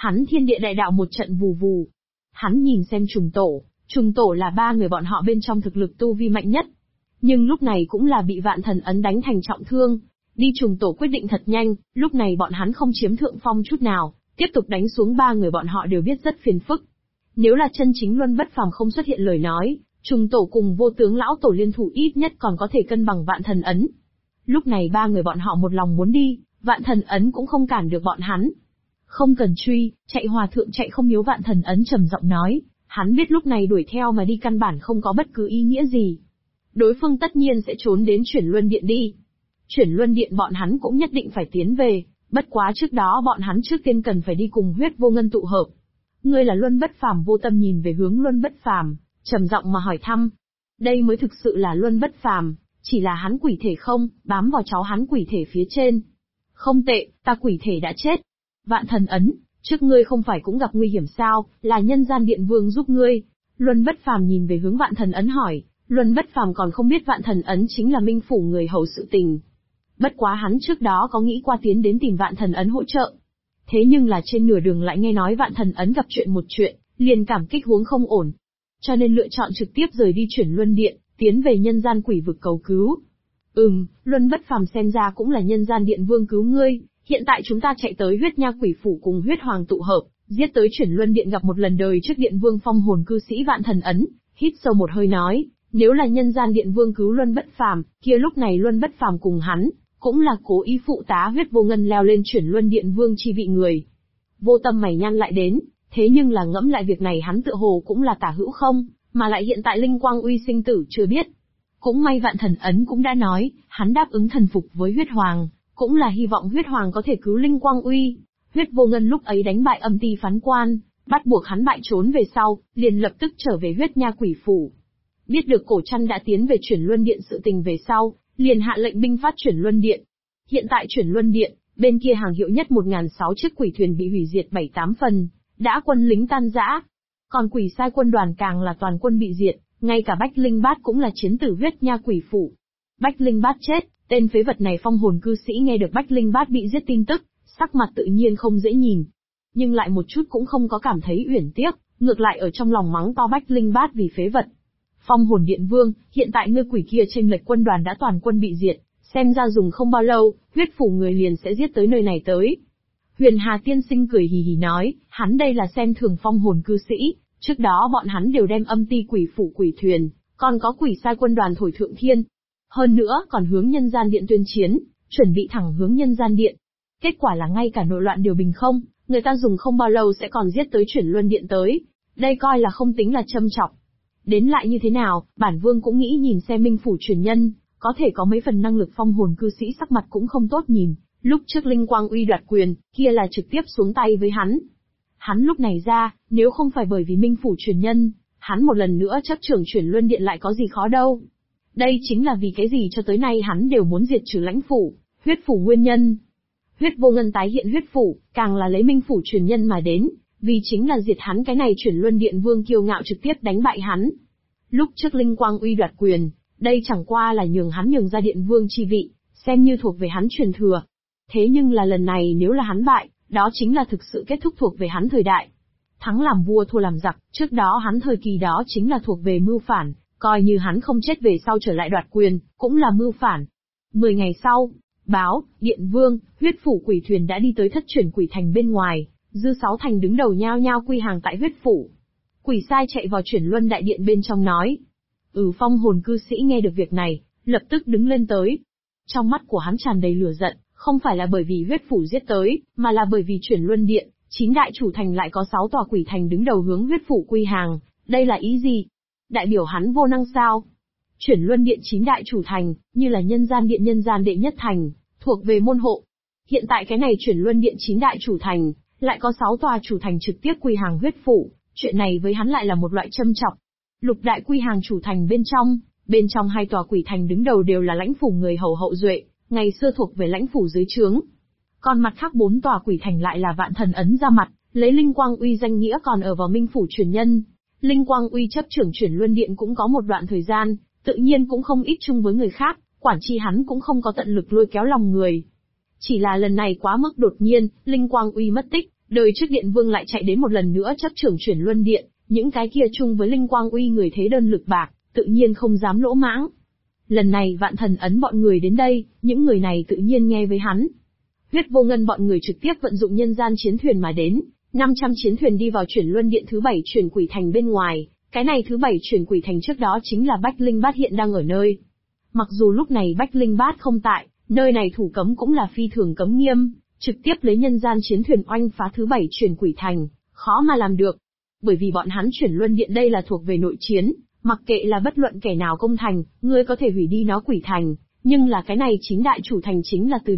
Hắn thiên địa đại đạo một trận vù vù. Hắn nhìn xem trùng tổ là ba người bọn họ bên trong thực lực tu vi mạnh nhất. Nhưng lúc này cũng là bị vạn thần ấn đánh thành trọng thương. Đi trùng tổ quyết định thật nhanh, lúc này bọn hắn không chiếm thượng phong chút nào, tiếp tục đánh xuống ba người bọn họ đều biết rất phiền phức. Nếu là chân chính Luân Bất Phàm không xuất hiện lời nói, trùng tổ cùng vô tướng lão tổ liên thủ ít nhất còn có thể cân bằng vạn thần ấn. Lúc này ba người bọn họ một lòng muốn đi, vạn thần ấn cũng không cản được bọn hắn. Không cần truy, chạy hòa thượng chạy không miếu, vạn thần ấn trầm giọng nói, hắn biết lúc này đuổi theo mà đi căn bản không có bất cứ ý nghĩa gì. Đối phương tất nhiên sẽ trốn đến Chuyển Luân Điện đi. Chuyển Luân Điện bọn hắn cũng nhất định phải tiến về, bất quá trước đó bọn hắn trước tiên cần phải đi cùng Huyết Vô Ngân tụ hợp. Ngươi là Luân Bất Phàm? Vô Tâm nhìn về hướng Luân Bất Phàm, trầm giọng mà hỏi thăm. Đây mới thực sự là Luân Bất Phàm, chỉ là hắn quỷ thể không, bám vào cháu hắn quỷ thể phía trên. Không tệ, ta quỷ thể đã chết. Vạn thần ấn, trước ngươi không phải cũng gặp nguy hiểm sao, là Nhân Gian Điện Vương giúp ngươi. Luân Bất Phàm nhìn về hướng vạn thần ấn hỏi, Luân Bất Phàm còn không biết vạn thần ấn chính là Minh Phủ người hầu sự tình. Bất quá hắn trước đó có nghĩ qua tiến đến tìm vạn thần ấn hỗ trợ. Thế nhưng là trên nửa đường lại nghe nói vạn thần ấn gặp một chuyện, liền cảm kích huống không ổn. Cho nên lựa chọn trực tiếp rời đi Chuyển Luân Điện, tiến về Nhân Gian quỷ vực cầu cứu. Luân Bất Phàm xem ra cũng là Nhân Gian Điện Vương cứu ngươi, hiện tại chúng ta chạy tới Huyết Nha Quỷ Phủ cùng Huyết Hoàng tụ hợp, giết tới Chuyển Luân Điện gặp một lần đời trước Điện Vương phong hồn cư sĩ vạn thần ấn, hít sâu một hơi nói, nếu là Nhân Gian Điện Vương cứu Luân Bất Phàm, kia lúc này Luân Bất Phàm cùng hắn, cũng là cố ý phụ tá Huyết Vô Ngân leo lên Chuyển Luân Điện Vương chi vị người. Vô Tâm mày nhăn lại đến, thế nhưng là ngẫm lại việc này hắn tựa hồ cũng là tả hữu không, mà lại hiện tại Linh Quang Uy sinh tử chưa biết. Cũng may vạn thần ấn cũng đã nói, hắn đáp ứng thần phục với Huyết Hoàng, cũng là hy vọng Huyết Hoàng có thể cứu Linh Quang Uy. Huyết Vô Ngân lúc ấy đánh bại Âm Ti phán quan, bắt buộc hắn bại trốn về sau, liền lập tức trở về Huyết Nha Quỷ Phủ. Biết được Cổ Trăn đã tiến về Chuyển Luân Điện sự tình về sau, liền hạ lệnh binh phát Chuyển Luân Điện. Hiện tại Chuyển Luân Điện, bên kia hàng hiệu nhất 1.600 chiếc quỷ thuyền bị hủy diệt 7-8 phần, đã quân lính tan rã. Còn quỷ sai quân đoàn càng là toàn quân bị diệt, ngay cả Bách Linh Bát cũng là chiến tử Huyết Nha Quỷ Phủ. Bách Linh Bát chết, tên phế vật này phong hồn cư sĩ nghe được Bách Linh Bát bị giết tin tức, sắc mặt tự nhiên không dễ nhìn. Nhưng lại một chút cũng không có cảm thấy uyển tiếc, ngược lại ở trong lòng mắng to Bách Linh Bát vì phế vật. Phong hồn điện vương, hiện tại ngươi quỷ kia chênh lệch quân đoàn đã toàn quân bị diệt, xem ra dùng không bao lâu, Huyết Phủ người liền sẽ giết tới nơi này tới. Huyền Hà tiên sinh cười hì hì nói, hắn đây là xem thường phong hồn cư sĩ, trước đó bọn hắn đều đem Âm Ti Quỷ Phủ quỷ thuyền, còn có quỷ sai quân đoàn thổi thượng thiên. Hơn nữa còn hướng Nhân Gian Điện tuyên chiến, chuẩn bị thẳng hướng Nhân Gian Điện. Kết quả là ngay cả nội loạn đều bình không, người ta dùng không bao lâu sẽ còn giết tới Chuyển Luân Điện tới. Đây coi là không tính là châm chọc. Đến lại như thế nào, bản vương cũng nghĩ nhìn xem Minh Phủ truyền nhân, có thể có mấy phần năng lực. Phong hồn cư sĩ sắc mặt cũng không tốt nhìn, lúc trước Linh Quang Uy đoạt quyền, kia là trực tiếp xuống tay với hắn. Hắn lúc này ra, nếu không phải bởi vì Minh Phủ truyền nhân, hắn một lần nữa chấp trưởng Chuyển Luân Điện lại có gì khó đâu. Đây chính là vì cái gì cho tới nay hắn đều muốn diệt trừ Lãnh Phủ, Huyết Phủ nguyên nhân. Huyết Vô Ngân tái hiện Huyết Phủ, càng là lấy Minh Phủ truyền nhân mà đến, vì chính là diệt hắn cái này Chuyển Luân Điện vương kiêu ngạo trực tiếp đánh bại hắn. Lúc trước Linh Quang Uy đoạt quyền, đây chẳng qua là nhường hắn nhường ra Điện vương chi vị, xem như thuộc về hắn truyền thừa. Thế nhưng là lần này nếu là hắn bại, đó chính là thực sự kết thúc thuộc về hắn thời đại. Thắng làm vua thua làm giặc, trước đó hắn thời kỳ đó chính là thuộc về mưu phản, coi như hắn không chết về sau trở lại đoạt quyền, cũng là mưu phản. 10 ngày sau, báo, Điện Vương, Huyết Phủ quỷ thuyền đã đi tới Thất Chuyển Quỷ Thành bên ngoài, dư 6 thành đứng đầu nhao nhao quy hàng tại Huyết Phủ. Quỷ sai chạy vào Chuyển Luân Đại Điện bên trong nói. Phong hồn cư sĩ nghe được việc này, lập tức đứng lên tới. Trong mắt của hắn tràn đầy lửa giận, không phải là bởi vì Huyết Phủ giết tới, mà là bởi vì Chuyển Luân Điện, 9 đại chủ thành lại có 6 tòa quỷ thành đứng đầu hướng Huyết Phủ quy hàng, đây là ý gì? Đại biểu hắn vô năng sao? Chuyển Luân Điện 9 đại chủ thành, như là Nhân Gian Điện nhân gian đệ nhất thành, thuộc về môn hộ. Hiện tại cái này Chuyển Luân Điện 9 đại chủ thành, lại có 6 tòa chủ thành trực tiếp quy hàng Huyết Phủ, chuyện này với hắn lại là một loại châm chọc. Lục đại quy hàng chủ thành bên trong 2 tòa quỷ thành đứng đầu đều là Lãnh Phủ người hầu hậu duệ, ngày xưa thuộc về Lãnh Phủ dưới trướng. Còn mặt khác 4 tòa quỷ thành lại là Vạn Thần ấn ra mặt, lấy Linh Quang Uy danh nghĩa còn ở vào Minh Phủ truyền nhân. Linh Quang Uy chấp trưởng Chuyển Luân Điện cũng có một đoạn thời gian, tự nhiên cũng không ít chung với người khác, quản chi hắn cũng không có tận lực lôi kéo lòng người. Chỉ là lần này quá mức đột nhiên, Linh Quang Uy mất tích, Đời trước Điện Vương lại chạy đến một lần nữa chấp trưởng Chuyển Luân Điện, những cái kia chung với linh quang uy người thế đơn lực bạc, tự nhiên không dám lỗ mãng. Lần này Vạn Thần Ấn bọn người đến đây, những người này tự nhiên nghe với hắn. Huyết Vô Ngân bọn người trực tiếp vận dụng nhân gian chiến thuyền mà đến, 500 chiến thuyền đi vào Chuyển Luân Điện thứ 7 Chuyển Quỷ Thành bên ngoài, cái này thứ 7 Chuyển Quỷ Thành trước đó chính là Bách Linh Bát hiện đang ở nơi. Mặc dù lúc này Bách Linh Bát không tại, nơi này thủ cấm cũng là phi thường cấm nghiêm, trực tiếp lấy nhân gian chiến thuyền oanh phá thứ 7 Chuyển Quỷ Thành, khó mà làm được. Bởi vì bọn hắn Chuyển Luân Điện đây là thuộc về nội chiến, mặc kệ là bất luận kẻ nào công thành, ngươi có thể hủy đi nó Quỷ Thành, nhưng là cái này chính đại chủ thành chính là từ